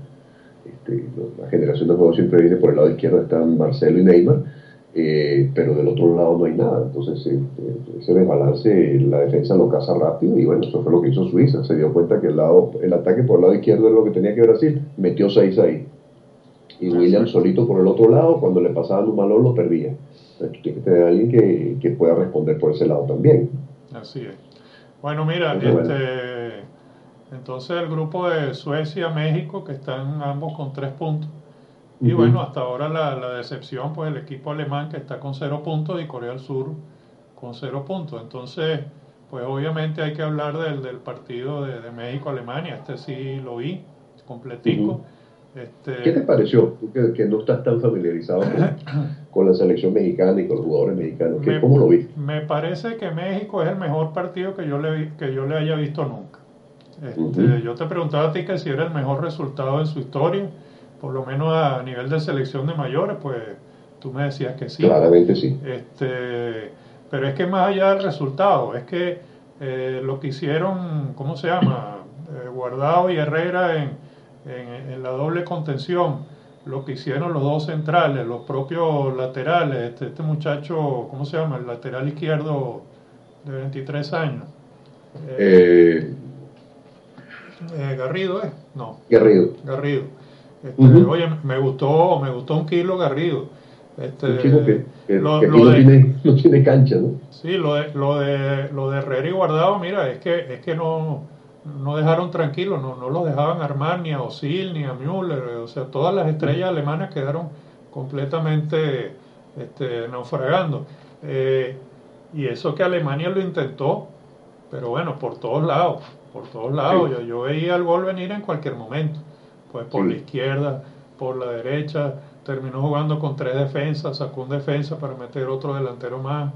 Speaker 2: La generación de juego siempre viene por el lado izquierdo, están Marcelo y Neymar, pero del otro lado no hay nada. Entonces, ese desbalance, la defensa lo caza rápido y bueno, eso fue lo que hizo Suiza. Se dio cuenta que el ataque por el lado izquierdo era lo que tenía que Brasil, metió 6 ahí. Y William
Speaker 1: Exacto.
Speaker 2: solito por el otro lado, cuando le pasaban un balón lo perdía. Entonces, tú tienes que tener a alguien que pueda responder por ese lado también.
Speaker 1: Así es. Bueno, mira,
Speaker 2: Entonces, bueno.
Speaker 1: entonces el grupo de Suecia, México, que están ambos con 3 puntos. Y
Speaker 2: Uh-huh.
Speaker 1: bueno, hasta ahora la decepción, pues el equipo alemán que está con 0 puntos y Corea del Sur con 0 puntos. Entonces, pues obviamente hay que hablar del partido de México-Alemania. Sí lo vi
Speaker 2: Uh-huh.
Speaker 1: completico.
Speaker 2: ¿Qué te
Speaker 1: Este,
Speaker 2: pareció? Tú que no estás tan familiarizado con la selección mexicana y con los jugadores mexicanos.
Speaker 1: me,
Speaker 2: ¿Cómo lo viste?
Speaker 1: me parece que México es el mejor partido que yo le haya visto nunca.
Speaker 2: Uh-huh.
Speaker 1: Yo te preguntaba a ti que si era el mejor resultado en su historia, por lo menos a nivel de selección de mayores, pues tú me decías que sí.
Speaker 2: Claramente sí.
Speaker 1: Pero es que más allá del resultado, es que lo que hicieron, ¿cómo se llama? Guardado y Herrera en la doble contención, lo que hicieron los dos centrales, los propios laterales, este muchacho, ¿cómo se llama? El lateral izquierdo de 23 años. Eh,
Speaker 2: Eh,
Speaker 1: Garrido, ¿eh? No,
Speaker 2: Garrido.
Speaker 1: Garrido.
Speaker 2: Uh-huh.
Speaker 1: Oye, me gustó un kilo Garrido.
Speaker 2: Un chico
Speaker 1: Este,
Speaker 2: que aquí
Speaker 1: lo
Speaker 2: no
Speaker 1: de,
Speaker 2: tiene, no tiene cancha, ¿no?
Speaker 1: sí, lo de Herrera y Guardado, mira, es que no dejaron tranquilos, no los dejaban armar ni a Osil ni a Müller, o sea, todas las estrellas alemanas quedaron completamente naufragando. Eh, y eso que Alemania lo intentó, pero bueno, por todos lados.
Speaker 2: Sí,
Speaker 1: Yo veía el gol venir en cualquier momento, pues por la
Speaker 2: sí.
Speaker 1: izquierda, por la derecha, terminó jugando con 3 defensas, sacó un defensa para meter otro delantero más,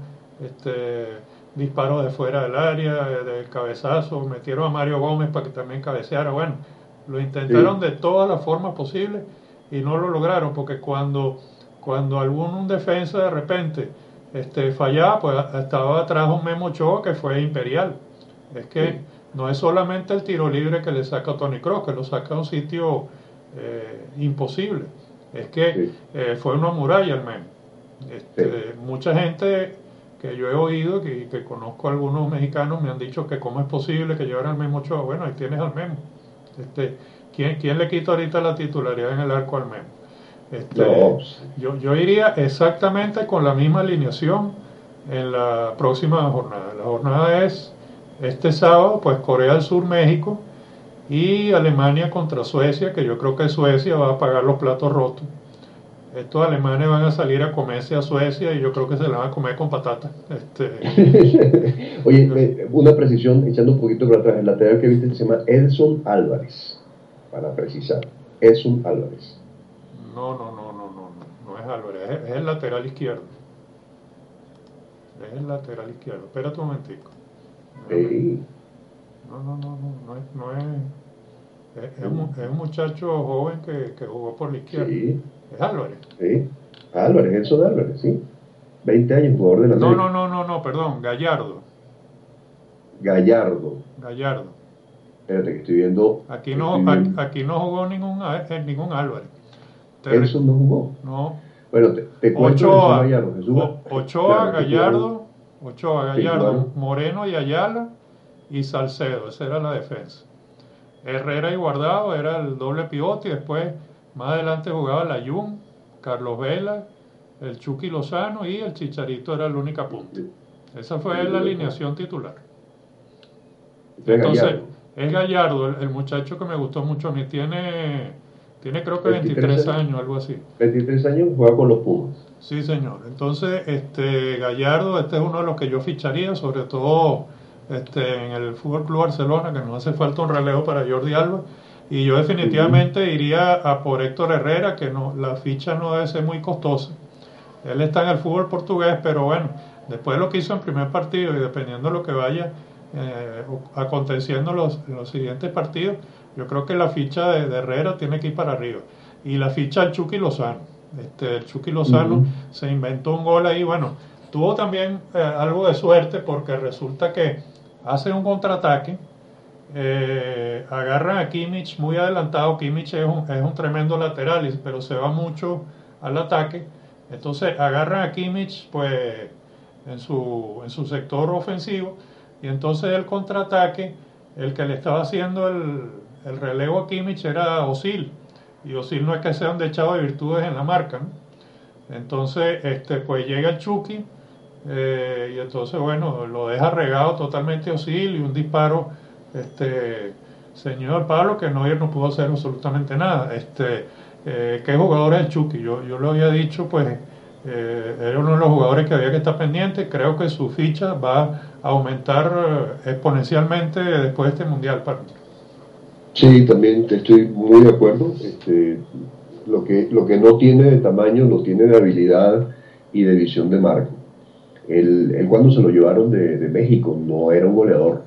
Speaker 1: disparos de fuera del área, del cabezazo, metieron a Mario Gómez para que también cabeceara. Bueno, lo intentaron
Speaker 2: Sí.
Speaker 1: de todas las formas posibles y no lo lograron, porque cuando algún defensa de repente fallaba, pues estaba atrás un Memo Ochoa que fue imperial. Es que
Speaker 2: Sí,
Speaker 1: no es solamente el tiro libre que le saca a Tony Kroos, que lo saca a un sitio imposible. Es que
Speaker 2: sí,
Speaker 1: fue una muralla el Memo.
Speaker 2: sí.
Speaker 1: Mucha gente que yo he oído, que conozco a algunos mexicanos, me han dicho que cómo es posible que llevaran al Memo Ochoa. Bueno, ahí tienes al Memo. Este, ¿quién le quita ahorita la titularidad en el arco al Memo?
Speaker 2: No, pues,
Speaker 1: Yo iría exactamente con la misma alineación en la próxima jornada. La jornada es este sábado, pues Corea del Sur, México y Alemania contra Suecia, que yo creo que Suecia va a pagar los platos rotos. Estos alemanes van a salir a comerse a Suecia y yo creo que se la van a comer con patatas.
Speaker 2: Oye, una precisión, echando un poquito para atrás, el lateral que viste se llama Edson Álvarez, para precisar. Edson Álvarez.
Speaker 1: No es Álvarez, es el lateral izquierdo. Es el lateral izquierdo. Espérate un momentico.
Speaker 2: Sí,
Speaker 1: No es. Es un muchacho joven que jugó por la izquierda.
Speaker 2: sí,
Speaker 1: Es Álvarez.
Speaker 2: sí. Álvarez, Edson Álvarez, sí. 20 años, jugador del América.
Speaker 1: Perdón. Gallardo.
Speaker 2: Gallardo.
Speaker 1: Gallardo.
Speaker 2: Espérate que estoy viendo.
Speaker 1: Aquí no jugó ningún Álvarez.
Speaker 2: Edson no jugó.
Speaker 1: No.
Speaker 2: Bueno, te cuento de Jesús
Speaker 1: Ochoa.
Speaker 2: Gallardo. Jesús,
Speaker 1: Ochoa,
Speaker 2: claro, es que jugaron,
Speaker 1: Gallardo. Ochoa,
Speaker 2: sí,
Speaker 1: Gallardo,
Speaker 2: jugaron.
Speaker 1: Moreno y Ayala y Salcedo. Esa era la defensa. Herrera y Guardado era el doble pivote y después más adelante jugaba Layún, Carlos Vela, el Chucky Lozano y el Chicharito era la única punta. Esa fue la alineación titular.
Speaker 2: Este es
Speaker 1: Entonces,
Speaker 2: Gallardo.
Speaker 1: es Gallardo, el muchacho que me gustó mucho a mí, tiene creo que
Speaker 2: 23
Speaker 1: 23
Speaker 2: años.
Speaker 1: años, algo así.
Speaker 2: 23 años, juega con los Pumas.
Speaker 1: Sí, señor. Entonces, Gallardo, este es uno de los que yo ficharía, sobre todo en el Fútbol Club Barcelona, que nos hace falta un relevo para Jordi Alba. Y yo
Speaker 2: Ujú.
Speaker 1: definitivamente iría a por Héctor Herrera, que no, la ficha no debe ser muy costosa. Él está en el fútbol portugués, pero bueno, después de lo que hizo en primer partido y dependiendo de lo que vaya aconteciendo en los siguientes partidos, yo creo que la ficha de Herrera tiene que ir para arriba. Y la ficha del Chucky Lozano. El Chucky Lozano
Speaker 2: Ujú.
Speaker 1: se inventó un gol ahí. Bueno, tuvo también algo de suerte porque resulta que hace un contraataque. Agarran a Kimmich muy adelantado. Kimmich es un tremendo lateral, pero se va mucho al ataque. Entonces agarran a Kimmich pues, en su sector ofensivo. Y entonces el contraataque, el que le estaba haciendo el relevo a Kimmich era Osil. Y Osil no es que sea un dechado de virtudes en la marca, ¿no? Entonces, pues llega el Chucky y entonces, bueno, lo deja regado totalmente Osil y un disparo, señor Pablo, que no pudo hacer absolutamente nada. ¿Qué jugador es el Chucky? Yo lo había dicho, pues era uno de los jugadores que había que estar pendiente. Creo que su ficha va a aumentar exponencialmente después de este mundial.
Speaker 2: Sí, también estoy muy de acuerdo. Lo que no tiene de tamaño, lo tiene de habilidad y de visión de marco. Él cuando se lo llevaron de México no era un goleador,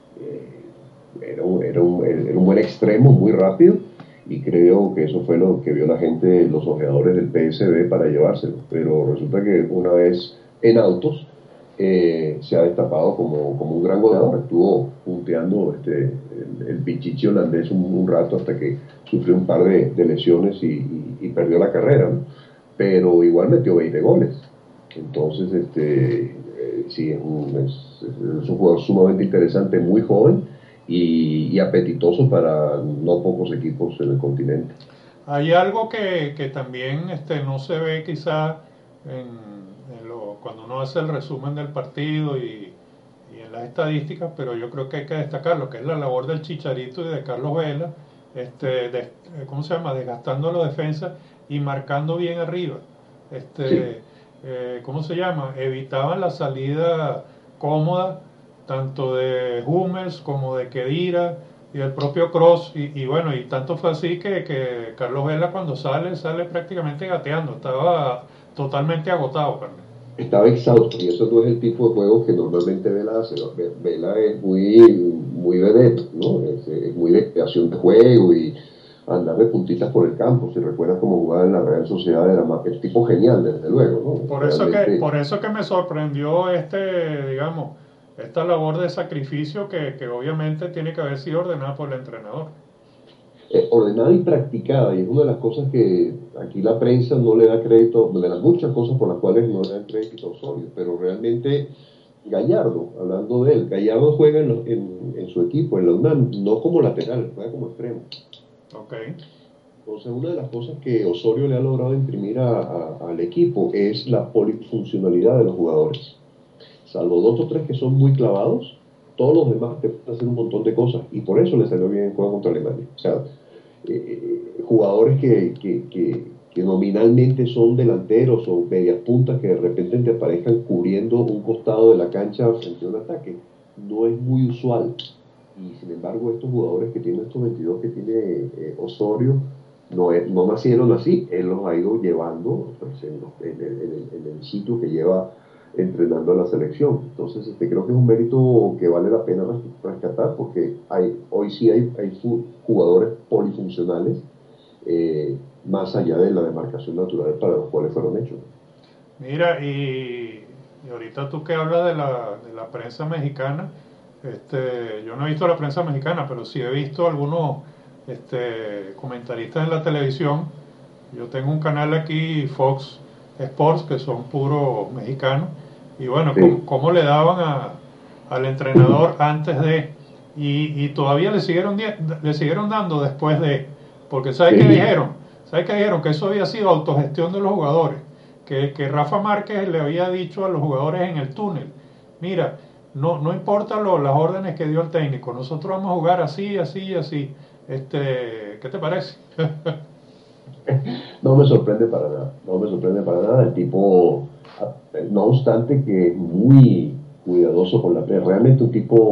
Speaker 2: era un buen extremo, muy rápido, y creo que eso fue lo que vio la gente, los ojeadores del PSV para llevárselo. Pero resulta que una vez en autos se ha destapado como un gran goleador. Estuvo punteando el pichichi holandés un rato hasta que sufrió un par de lesiones y perdió la carrera, ¿no? Pero igual metió 20 goles. Entonces, sí, es un jugador sumamente interesante, muy joven y apetitoso para no pocos equipos en el continente.
Speaker 1: Hay algo que también no se ve quizá cuando uno hace el resumen del partido y en las estadísticas, pero yo creo que hay que destacar lo que es la labor del Chicharito y de Carlos Vela, ¿cómo se llama? Desgastando la defensa y marcando bien arriba.
Speaker 2: Sí,
Speaker 1: ¿Cómo se llama? Evitaban la salida cómoda tanto de Hummels como de Kedira y el propio Cross y bueno, y tanto fue así que Carlos Vela cuando sale prácticamente gateando, estaba totalmente agotado, Carlos.
Speaker 2: estaba exhausto y eso no es el tipo de juego que normalmente Vela hace, ¿no? Vela es muy vedette, ¿no? Es muy de creación de juego y andar de puntitas por el campo. Si recuerdas cómo jugaba en la Real Sociedad, era el tipo genial, desde luego, ¿no?
Speaker 1: Por eso que me sorprendió digamos, esta labor de sacrificio que obviamente tiene que haber sido ordenada por el entrenador.
Speaker 2: Ordenada y practicada, y es una de las cosas que aquí la prensa no le da crédito, de las muchas cosas por las cuales no le dan crédito a Osorio, pero realmente Gallardo, hablando de él, Gallardo juega en su equipo, en la UNAM, no como lateral, juega como extremo.
Speaker 1: Okay.
Speaker 2: Entonces, una de las cosas que Osorio le ha logrado imprimir al equipo es la polifuncionalidad de los jugadores. Salvo dos o tres que son muy clavados, todos los demás te pueden hacer un montón de cosas, y por eso le salió bien el juego contra Alemania. O sea, jugadores que nominalmente son delanteros o medias puntas que de repente te aparezcan cubriendo un costado de la cancha frente a un ataque, no es muy usual. Y sin embargo, estos jugadores que tienen estos 22 que tiene Osorio, no nacieron así, él los ha ido llevando pues, en el sitio que lleva entrenando a la selección. Entonces, creo que es un mérito que vale la pena rescatar porque hoy sí hay jugadores polifuncionales más allá de la demarcación natural para los cuales fueron hechos.
Speaker 1: Mira, y ahorita tú que hablas de la prensa mexicana, yo no he visto la prensa mexicana, pero sí he visto algunos comentaristas en la televisión. Yo tengo un canal aquí, Fox Sports, que son puros mexicanos, y bueno,
Speaker 2: Sí.
Speaker 1: cómo le daban al entrenador antes de, y todavía le siguieron dando después de, porque ¿sabes qué
Speaker 2: Sí.
Speaker 1: dijeron? ¿Sabes qué dijeron? Que eso había sido autogestión de los jugadores, que Rafa Márquez le había dicho a los jugadores en el túnel, mira, no importa las órdenes que dio el técnico, nosotros vamos a jugar así, así y así. ¿Qué te parece?
Speaker 2: No me sorprende para nada, no me sorprende para nada. El tipo, no obstante que es muy cuidadoso con la prensa, realmente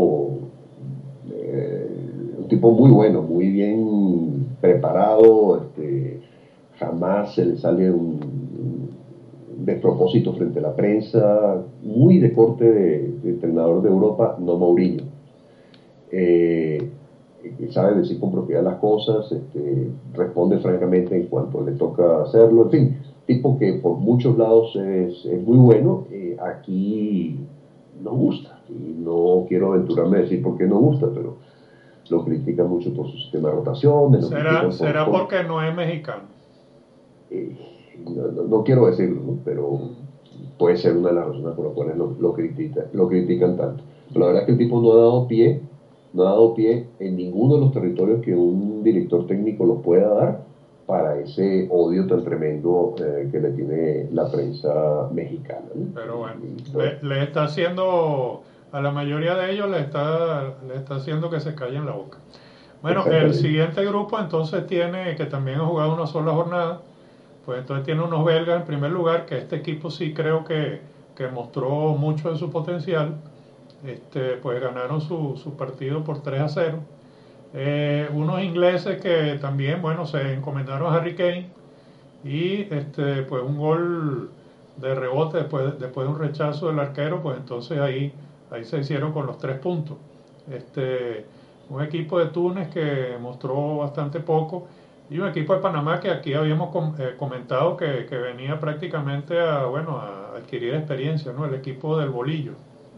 Speaker 2: un tipo muy bueno, muy bien preparado, jamás se le sale un despropósito frente a la prensa, muy de corte de entrenador de Europa, no Mourinho. Eh, Sabe decir con propiedad las cosas, responde francamente en cuanto le toca hacerlo, en fin, tipo que por muchos lados es muy bueno, aquí no gusta, y no quiero aventurarme a decir por qué no gusta, pero lo critican mucho por su sistema de rotaciones, lo critican
Speaker 1: Será porque no es mexicano.
Speaker 2: eh, no quiero decirlo, ¿no? Pero puede ser una de las razones por las cuales lo critican tanto. Pero la verdad es que el tipo no ha dado pie en ninguno de los territorios que un director técnico lo pueda dar para ese odio tan tremendo que le tiene la prensa mexicana, ¿no?
Speaker 1: Pero bueno,
Speaker 2: Bueno,
Speaker 1: le está haciendo, a la mayoría de ellos le está haciendo que se callen la boca. Bueno, el
Speaker 2: exactamente.
Speaker 1: siguiente grupo entonces tiene, que también ha jugado una sola jornada, pues entonces tiene unos belgas en primer lugar, que este equipo sí creo que mostró mucho de su potencial. Pues ganaron su partido por 3-0. Unos ingleses que también, bueno, se encomendaron a Harry Kane y pues un gol de rebote después de un rechazo del arquero, pues entonces ahí se hicieron con los 3 puntos. Un equipo de Túnez que mostró bastante poco y un equipo de Panamá que aquí habíamos comentado que venía prácticamente bueno, a adquirir experiencia, ¿no? El equipo del Bolillo.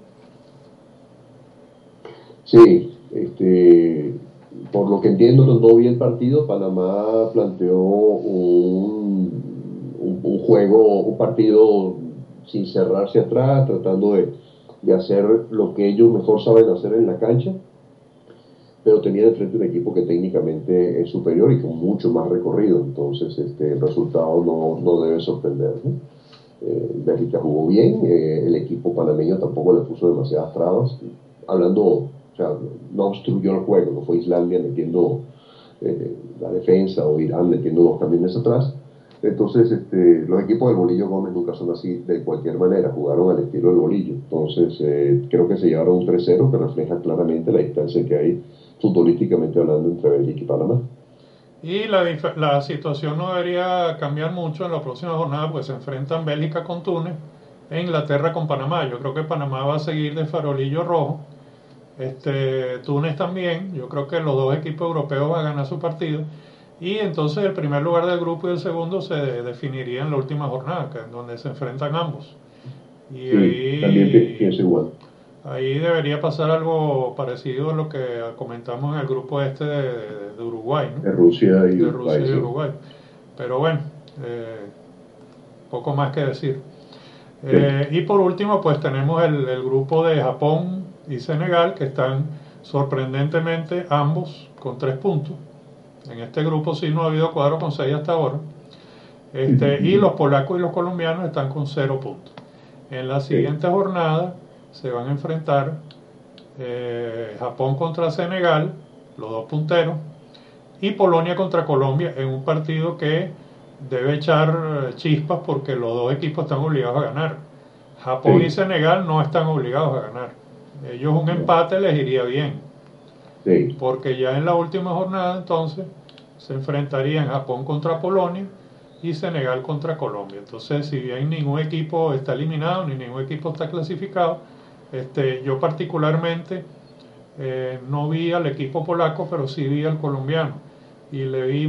Speaker 2: Sí, por lo que entiendo, no vi el partido. Panamá planteó un juego, un partido sin cerrarse atrás, tratando de hacer lo que ellos mejor saben hacer en la cancha, pero tenía de frente un equipo que técnicamente es superior y con mucho más recorrido. Entonces, el resultado no debe sorprender, ¿no? Bélgica jugó bien, el equipo panameño tampoco le puso demasiadas trabas, hablando, o sea, no obstruyó el juego, no fue Islandia metiendo la defensa o Irán metiendo dos camiones atrás. Entonces, los equipos del Bolillo Gómez nunca son así de cualquier manera, jugaron al estilo del Bolillo. Entonces, creo que se llevaron un 3-0 que refleja claramente la distancia que hay futbolísticamente hablando entre Bélgica y Panamá.
Speaker 1: Y la situación no debería cambiar mucho en la próxima jornada, pues se enfrentan Bélgica con Túnez e Inglaterra con Panamá. Yo creo que Panamá va a seguir de farolillo rojo. Túnez también. Yo creo que los dos equipos europeos van a ganar su partido. Y entonces el primer lugar del grupo y el segundo se definiría en la última jornada, que es donde se enfrentan ambos. Y
Speaker 2: Sí, también
Speaker 1: ahí,
Speaker 2: pienso igual.
Speaker 1: ahí debería pasar algo parecido a lo que comentamos en el grupo este de Uruguay,
Speaker 2: De
Speaker 1: ¿no?
Speaker 2: Rusia y
Speaker 1: De Rusia
Speaker 2: Uruguay,
Speaker 1: y
Speaker 2: sí.
Speaker 1: Uruguay. Pero bueno, eh, poco más que decir.
Speaker 2: Sí.
Speaker 1: Y por último, pues tenemos el grupo de Japón y Senegal, que están sorprendentemente ambos con 3 puntos. En este grupo sí no ha habido cuadro con 6 hasta ahora. Y los polacos y los colombianos están con 0 puntos. En la
Speaker 2: Sí.
Speaker 1: siguiente jornada se van a enfrentar Japón contra Senegal, los dos punteros, y Polonia contra Colombia en un partido que debe echar chispas porque los dos equipos están obligados a ganar. Japón y
Speaker 2: Sí.
Speaker 1: Senegal no están obligados a ganar. Ellos un
Speaker 2: No.
Speaker 1: empate les iría bien,
Speaker 2: Sí.
Speaker 1: porque ya en la última jornada entonces se enfrentarían Japón contra Polonia y Senegal contra Colombia. Entonces, si bien ningún equipo está eliminado ni ningún equipo está clasificado, yo particularmente no vi al equipo polaco, pero sí vi al colombiano y le vi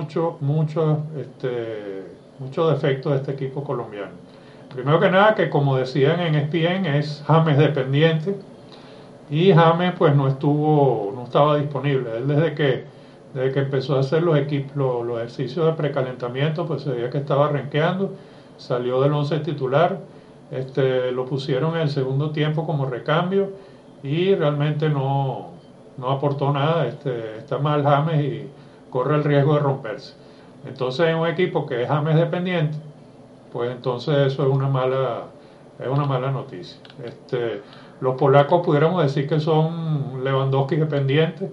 Speaker 1: mucho defecto de este equipo colombiano. Primero que nada, que como decían en ESPN, es James dependiente y James pues no estaba disponible. Él desde que empezó a hacer los ejercicios de precalentamiento, pues se veía que estaba renqueando, salió del 11 titular, lo pusieron en el segundo tiempo como recambio y realmente no aportó nada. Está mal James y corre el riesgo de romperse. Entonces en un equipo que es James dependiente, pues entonces eso es una mala noticia. Los polacos pudiéramos decir que son Lewandowski dependientes,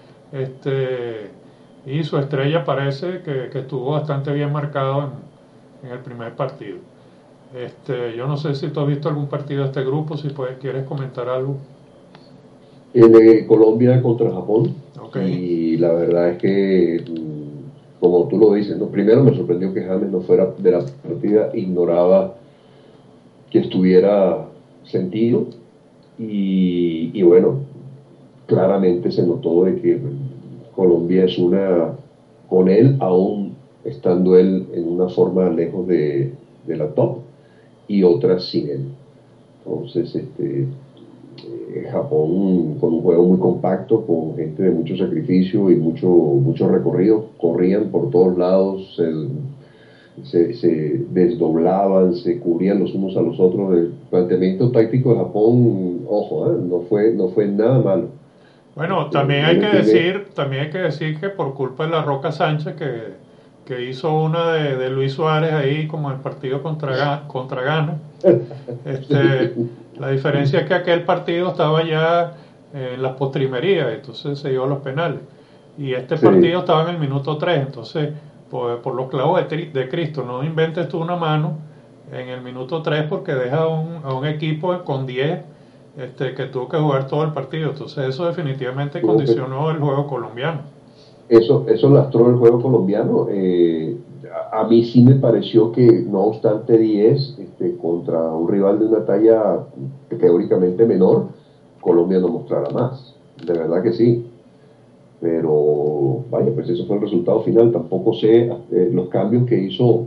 Speaker 1: y su estrella parece que estuvo bastante bien marcado en el primer partido. Yo no sé si tú has visto algún partido de este grupo, si quieres comentar algo.
Speaker 2: El de Colombia contra Japón.
Speaker 1: Ok,
Speaker 2: Y la verdad es que, como tú lo dices, ¿no? Primero me sorprendió que James no fuera de la partida, ignoraba que estuviera sentido. Y bueno, claramente se notó de que Colombia es una, con él, aún estando él en una forma lejos de la top, y otras sin él. Entonces, Japón con un juego muy compacto, con gente de mucho sacrificio y mucho recorrido, corrían por todos lados, se desdoblaban, se cubrían los unos a los otros. El planteamiento táctico de Japón, ojo, no fue nada malo.
Speaker 1: bueno, también hay que
Speaker 2: Obviamente tiene,
Speaker 1: decir, también hay que decir que por culpa de la Roca Sánchez que hizo una de Luis Suárez ahí como en el partido contra Ghana. Este, la diferencia es que aquel partido estaba ya en las postrimerías, entonces se dio a los penales. Y este
Speaker 2: sí,
Speaker 1: partido estaba en el minuto 3, entonces por los clavos de Cristo, no inventes tú una mano en el minuto 3 porque deja a un equipo con 10, que tuvo que jugar todo el partido. Entonces eso definitivamente
Speaker 2: tuvo que,
Speaker 1: condicionó el juego colombiano.
Speaker 2: eso lastró el juego colombiano. A mí sí me pareció que, no obstante 10, contra un rival de una talla teóricamente menor, Colombia no mostrara más. De verdad que sí. Pero vaya, pues eso fue el resultado final. Tampoco sé los cambios que hizo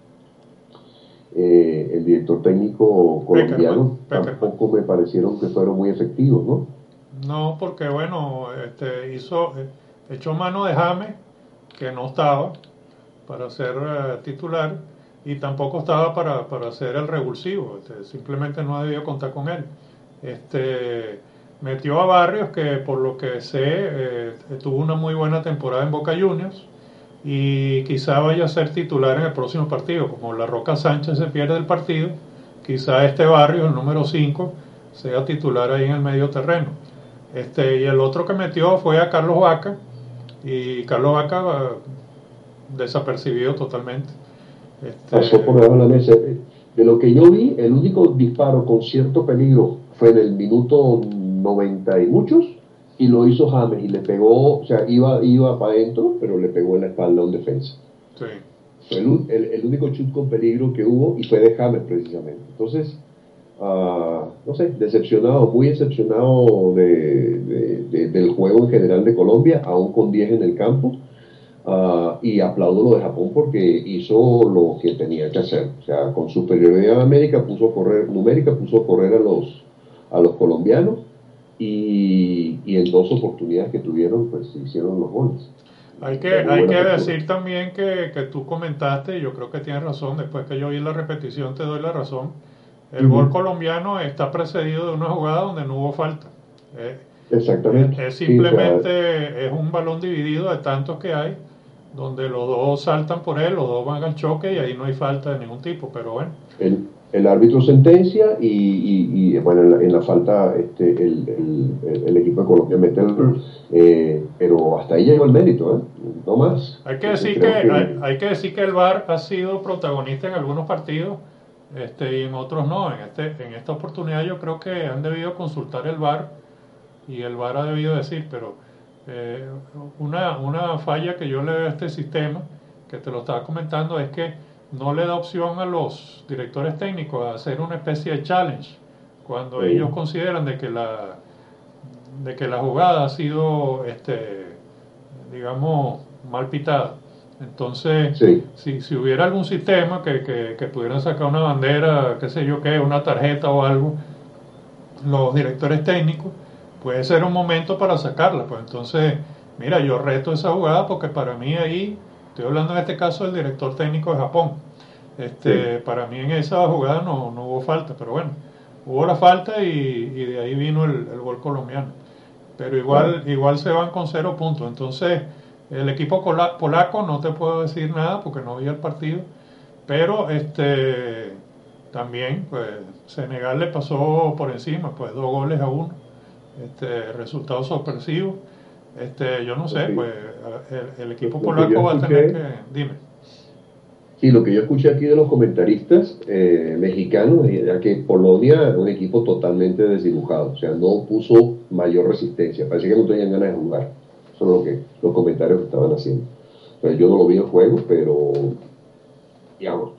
Speaker 2: el director técnico
Speaker 1: Peckerman,
Speaker 2: colombiano,
Speaker 1: Peckerman.
Speaker 2: tampoco me parecieron que fueron muy efectivos, ¿no?
Speaker 1: No, porque bueno, echó mano de James, que no estaba para ser titular, y tampoco estaba para ser el revulsivo. Simplemente no debió contar con él. Metió a Barrios, que por lo que sé, tuvo una muy buena temporada en Boca Juniors, y quizá vaya a ser titular en el próximo partido. Como la Roca Sánchez se pierde el partido, quizá este Barrios, el número 5, sea titular ahí en el medio terreno. Y el otro que metió fue a Carlos Vaca, y Carlos Vaca desapercibido totalmente.
Speaker 2: Pasó por
Speaker 1: Este,
Speaker 2: debajo de la mesa. De lo que yo vi, el único disparo con cierto peligro fue en el minuto 90 y muchos, y lo hizo James y le pegó, o sea, iba para adentro, pero le pegó en la espalda a un defensa.
Speaker 1: sí.
Speaker 2: Fue el único chut con peligro que hubo y fue de James precisamente. Entonces, no sé, decepcionado, muy decepcionado del juego en general de Colombia, aún con 10 en el campo. Y aplaudo lo de Japón porque hizo lo que tenía que hacer. O sea, con superioridad numérica puso a correr a los colombianos y en dos oportunidades que tuvieron, pues hicieron los goles. De muy
Speaker 1: Hay
Speaker 2: buena
Speaker 1: que
Speaker 2: factura.
Speaker 1: decir también que tú comentaste, y yo creo que tienes razón, después que yo vi la repetición te doy la razón, el gol
Speaker 2: Ujú.
Speaker 1: colombiano está precedido de una jugada donde no hubo falta. Eh,
Speaker 2: Exactamente.
Speaker 1: es
Speaker 2: Sí, o sea,
Speaker 1: simplemente es un balón dividido de tantos que hay, donde los dos saltan por él, los dos van al choque y ahí no hay falta de ningún tipo, pero bueno.
Speaker 2: el árbitro sentencia bueno, en la falta el equipo de Colombia mete el gol, pero hasta ahí llegó el mérito, ¿eh? No más. Entonces creo que
Speaker 1: Hay que decir que el VAR ha sido protagonista en algunos partidos, y en otros no. En esta oportunidad yo creo que han debido consultar el VAR y el VAR ha debido decir, pero eh, una falla que yo le veo a este sistema, que te lo estaba comentando, es que no le da opción a los directores técnicos a hacer una especie de challenge cuando ellos consideran de que la jugada ha sido, digamos, mal pitada. Entonces,
Speaker 2: sí,
Speaker 1: si hubiera algún sistema que pudieran sacar una bandera, qué sé yo qué, una tarjeta o algo, los directores técnicos, puede ser un momento para sacarla. Pues entonces, mira, yo reto esa jugada porque para mí ahí, estoy hablando en este caso del director técnico de Japón,
Speaker 2: sí,
Speaker 1: para mí en esa jugada no hubo falta, pero bueno, hubo la falta y de ahí vino el gol colombiano. Pero
Speaker 2: claro.
Speaker 1: igual se van con 0 puntos. Entonces, el equipo polaco no te puedo decir nada porque no vi el partido, pero también pues Senegal le pasó por encima, pues 2 goles a 1, resultado sorpresivo. Yo no sé,
Speaker 2: Sí.
Speaker 1: pues el equipo
Speaker 2: Lo que yo
Speaker 1: polaco va a tener que,
Speaker 2: escuché,
Speaker 1: dime.
Speaker 2: sí, lo que yo escuché aquí de los comentaristas mexicanos era que Polonia era un equipo totalmente desdibujado, o sea, no puso mayor resistencia, parece que no tenían ganas de jugar. Eso es lo que los comentarios que estaban haciendo. Pues yo no lo vi en juego, pero digamos,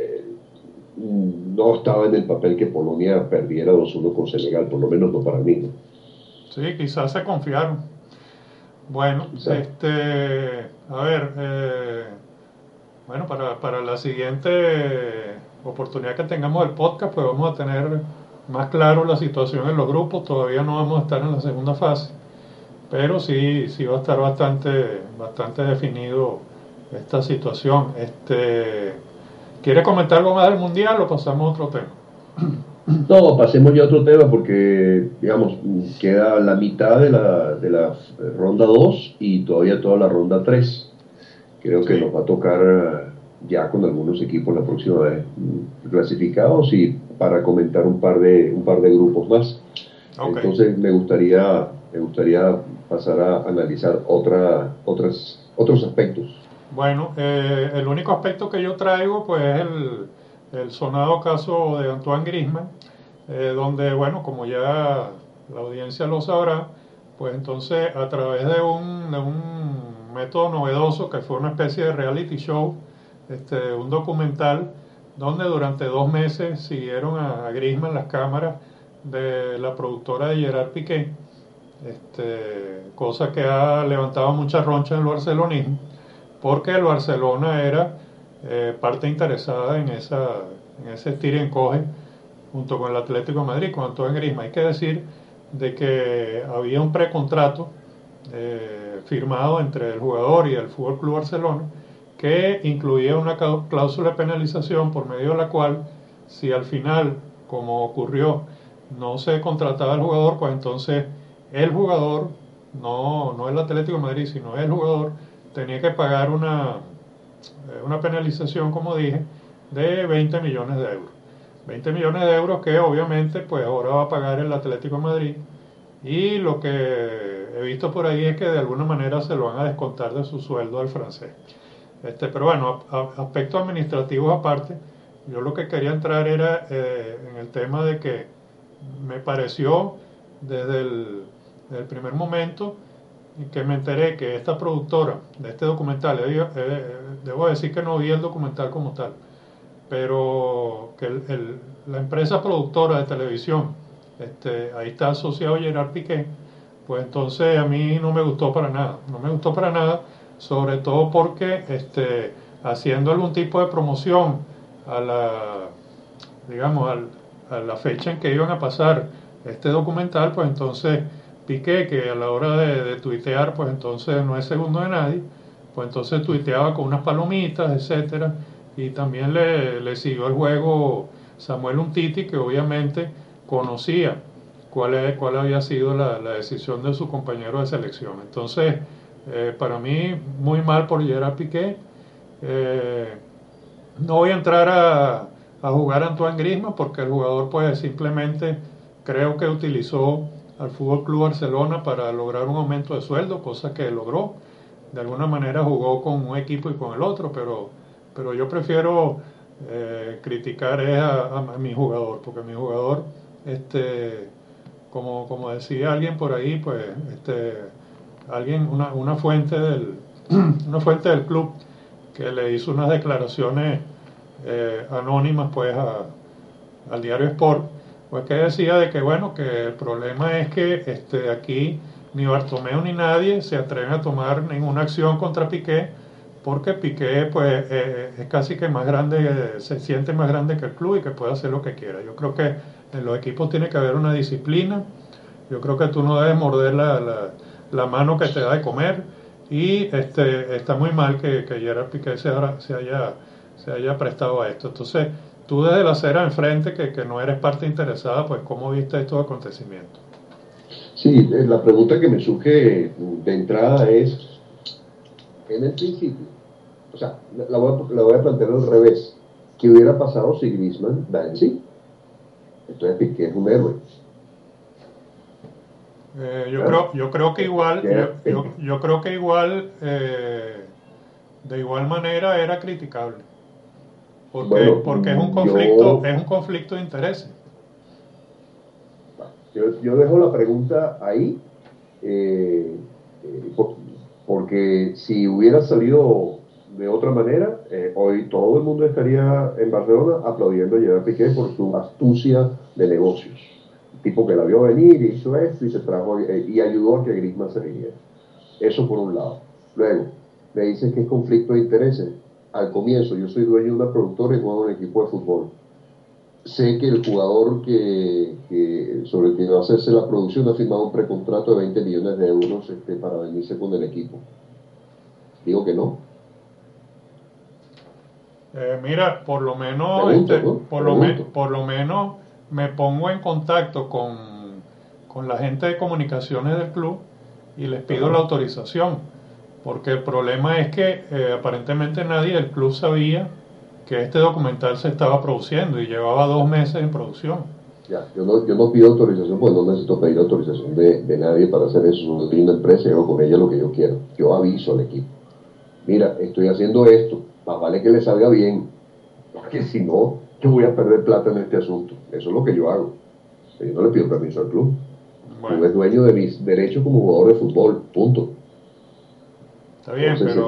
Speaker 2: no estaba en el papel que Polonia perdiera 2-1 con Senegal, por lo menos no para mí, ¿no?
Speaker 1: Sí, quizás se confiaron. Bueno,
Speaker 2: Exacto.
Speaker 1: a ver, bueno, para la siguiente oportunidad que tengamos el podcast, pues vamos a tener más claro la situación en los grupos. Todavía no vamos a estar en la segunda fase, pero sí va a estar bastante definido esta situación. ¿Quiere comentar algo más del mundial o pasamos a otro tema?
Speaker 2: No, pasemos ya a otro tema porque, digamos, queda la mitad de la ronda 2 y todavía toda la ronda 3. Creo que
Speaker 1: Sí,
Speaker 2: nos va a tocar ya con algunos equipos la próxima vez clasificados y para comentar un par de grupos más.
Speaker 1: ok.
Speaker 2: Entonces me gustaría pasar a analizar otros aspectos.
Speaker 1: Bueno, el único aspecto que yo traigo pues es el sonado caso de Antoine Griezmann, donde, bueno, como ya la audiencia lo sabrá, pues entonces a través de un método novedoso que fue una especie de reality show, un documental, donde durante 2 meses siguieron a Griezmann las cámaras de la productora de Gerard Piqué, cosa que ha levantado mucha roncha en el barcelonismo, porque el Barcelona era parte interesada en ese estira y encoge junto con el Atlético de Madrid, con Antoine Griezmann. Hay que decir de que había un precontrato firmado entre el jugador y el Fútbol Club Barcelona que incluía una cláusula de penalización por medio de la cual, si al final, como ocurrió, no se contrataba al jugador, pues entonces el jugador, no el Atlético de Madrid, sino el jugador, tenía que pagar una penalización, como dije, de 20 millones de euros. 20 millones de euros que obviamente pues ahora va a pagar el Atlético de Madrid, y lo que he visto por ahí es que de alguna manera se lo van a descontar de su sueldo al francés. Pero bueno, aspectos administrativos aparte, yo lo que quería entrar era en el tema de que me pareció desde el primer momento en que me enteré que esta productora de este documental, debo decir que no vi el documental como tal, pero que la empresa productora de televisión, ahí está asociado Gerard Piqué, pues entonces a mí no me gustó para nada, no me gustó para nada sobre todo porque haciendo algún tipo de promoción a digamos, a la fecha en que iban a pasar este documental, pues entonces Piqué, que a la hora de tuitear, pues entonces no es segundo de nadie, pues entonces tuiteaba con unas palomitas, etcétera, y también le siguió el juego Samuel Umtiti, que obviamente conocía cuál había sido la decisión de su compañero de selección. Entonces, para mí, muy mal por Gerard Piqué. Eh, no voy a entrar a jugar a Antoine Griezmann porque el jugador pues simplemente creo que utilizó al Fútbol Club Barcelona para lograr un aumento de sueldo, cosa que logró. De alguna manera jugó con un equipo y con el otro, pero yo prefiero criticar a mi jugador, porque mi jugador, como decía alguien por ahí, pues una fuente una fuente del club que le hizo unas declaraciones anónimas pues al diario Sport, pues que decía de que bueno, que el problema es que aquí ni Bartomeu ni nadie se atreven a tomar ninguna acción contra Piqué, porque Piqué pues es casi que más grande, se siente más grande que el club y que puede hacer lo que quiera. Yo creo que en los equipos tiene que haber una disciplina. Yo creo que tú no debes morder la mano que te da de comer, y está muy mal que Gerard Piqué se haya prestado a esto. Entonces, tú desde la acera enfrente, que no eres parte interesada, pues ¿cómo viste estos acontecimientos?
Speaker 2: Sí, la pregunta que me surge de entrada es, en el principio, o sea, la voy a plantear al revés. ¿Qué hubiera pasado si Griezmann da en sí? Entonces Piqué es un héroe. ¿Ah?
Speaker 1: Yo creo que igual,
Speaker 2: Que-
Speaker 1: yo creo que igual, de igual manera era criticable,
Speaker 2: Bueno,
Speaker 1: porque
Speaker 2: yo,
Speaker 1: es un conflicto de intereses.
Speaker 2: yo dejo la pregunta ahí, eh, porque si hubiera salido de otra manera, hoy todo el mundo estaría en Barcelona aplaudiendo a Gerard Piqué por su astucia de negocios. El tipo que la vio venir y hizo esto y se trajo y ayudó a que Griezmann se viniera. Eso por un lado. Luego, me dices que es conflicto de intereses. Al comienzo, yo soy dueño de una productora y juego en el equipo de fútbol. Sé que el jugador sobre el que va a hacerse la producción ha firmado un precontrato de 20 millones de euros para venirse con el equipo. Digo que no.
Speaker 1: Mira, por lo menos,
Speaker 2: Pregunto, ¿no? Pregunto.
Speaker 1: por lo menos me pongo en contacto con la gente de comunicaciones del club y les pido la
Speaker 2: Ajá.
Speaker 1: autorización, porque el problema es que aparentemente nadie del club sabía que este documental se estaba produciendo y llevaba 2 meses en producción.
Speaker 2: Ya, yo no pido autorización, pues no necesito pedir autorización de nadie para hacer eso. Yo tengo una empresa y hago con ella lo que yo quiero. Yo aviso al equipo. Mira, estoy haciendo esto. Más vale que le salga bien. Porque si no, yo voy a perder plata en este asunto. Eso es lo que yo hago. Yo no le pido permiso al club. El
Speaker 1: Bueno,
Speaker 2: club es dueño de mis derechos como jugador de fútbol. Punto.
Speaker 1: está bien,
Speaker 2: Entonces,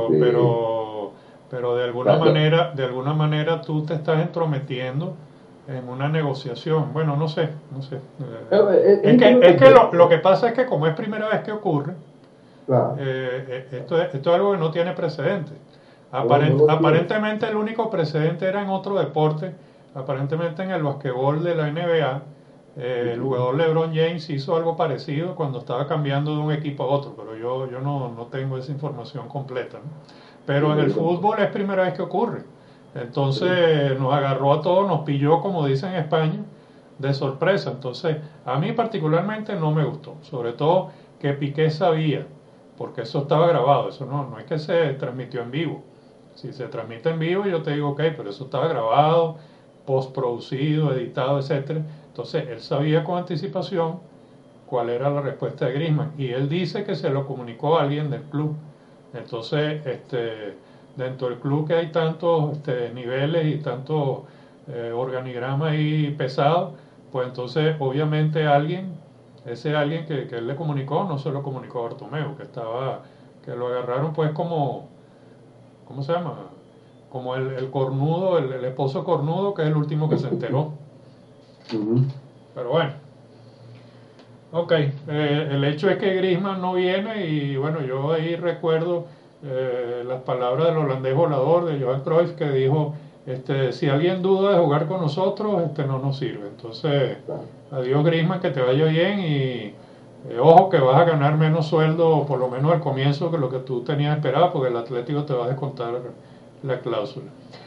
Speaker 1: pero
Speaker 2: claro,
Speaker 1: de alguna manera tú te estás entrometiendo en una negociación. Bueno, no sé, no sé.
Speaker 2: es un tema
Speaker 1: Es que
Speaker 2: complejo,
Speaker 1: lo que
Speaker 2: ¿no?
Speaker 1: pasa es que como es primera vez que ocurre,
Speaker 2: Claro.
Speaker 1: esto es algo que no tiene precedentes.
Speaker 2: No, no lo tiene.
Speaker 1: Aparentemente el único precedente era en otro deporte, aparentemente en el basquetbol de la NBA. El
Speaker 2: Ujú.
Speaker 1: jugador LeBron James hizo algo parecido cuando estaba cambiando de un equipo a otro, pero yo no tengo esa información completa, ¿no?
Speaker 2: Sí,
Speaker 1: Pero en
Speaker 2: no,
Speaker 1: el
Speaker 2: yo tampoco.
Speaker 1: fútbol es primera vez que ocurre.
Speaker 2: Sí.
Speaker 1: Entonces nos agarró a todos, nos pilló, como dicen en España, de sorpresa. Entonces a mí particularmente no me gustó, sobre todo que Piqué sabía, porque eso estaba grabado, eso no es que se transmitió en vivo. Si se transmite en vivo, yo te digo, ok, pero eso estaba grabado, postproducido, editado, etcétera. Entonces, él sabía con anticipación cuál era la respuesta de Griezmann y él dice que se lo comunicó a alguien del club. Entonces, dentro del club que hay tantos niveles y tantos organigramas ahí pesados, pues entonces obviamente ese alguien que él le comunicó, no se lo comunicó a Bartomeu, que lo agarraron pues como, ¿cómo se llama? Como el cornudo, el esposo cornudo, que es el último que se enteró.
Speaker 2: Ujú.
Speaker 1: Pero bueno, ok, el hecho es que Griezmann no viene y bueno, yo ahí recuerdo las palabras del holandés volador de Johan Cruyff, que dijo, si alguien duda de jugar con nosotros, no nos sirve. Entonces,
Speaker 2: Claro.
Speaker 1: adiós Griezmann, que te vaya bien y ojo que vas a ganar menos sueldo, por lo menos al comienzo, que lo que tú tenías esperado, porque el Atlético te va a descontar la cláusula.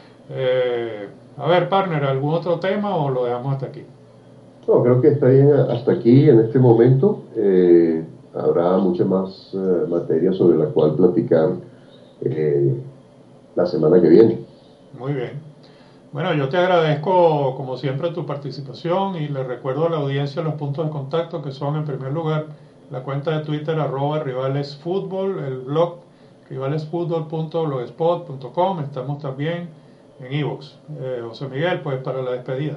Speaker 1: A ver, partner, ¿algún otro tema o lo dejamos hasta aquí?
Speaker 2: No, creo que está bien hasta aquí en este momento. Habrá mucha más materia sobre la cual platicar eh, la semana que viene.
Speaker 1: Muy bien. Bueno, yo te agradezco como siempre tu participación y le recuerdo a la audiencia los puntos de contacto que son en primer lugar la cuenta de Twitter @rivalesfutbol, el blog rivalesfutbol.blogspot.com, estamos también en iVoox. José Miguel, pues para la despedida.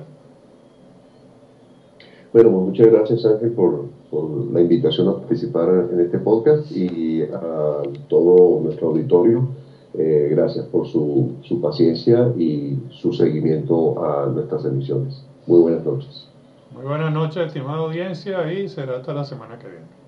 Speaker 2: Bueno, pues muchas gracias Ángel por la invitación a participar en este podcast y a todo nuestro auditorio. Gracias por su paciencia y su seguimiento a nuestras emisiones. Muy buenas noches.
Speaker 1: Muy buenas noches, estimada audiencia, y será hasta la semana que viene.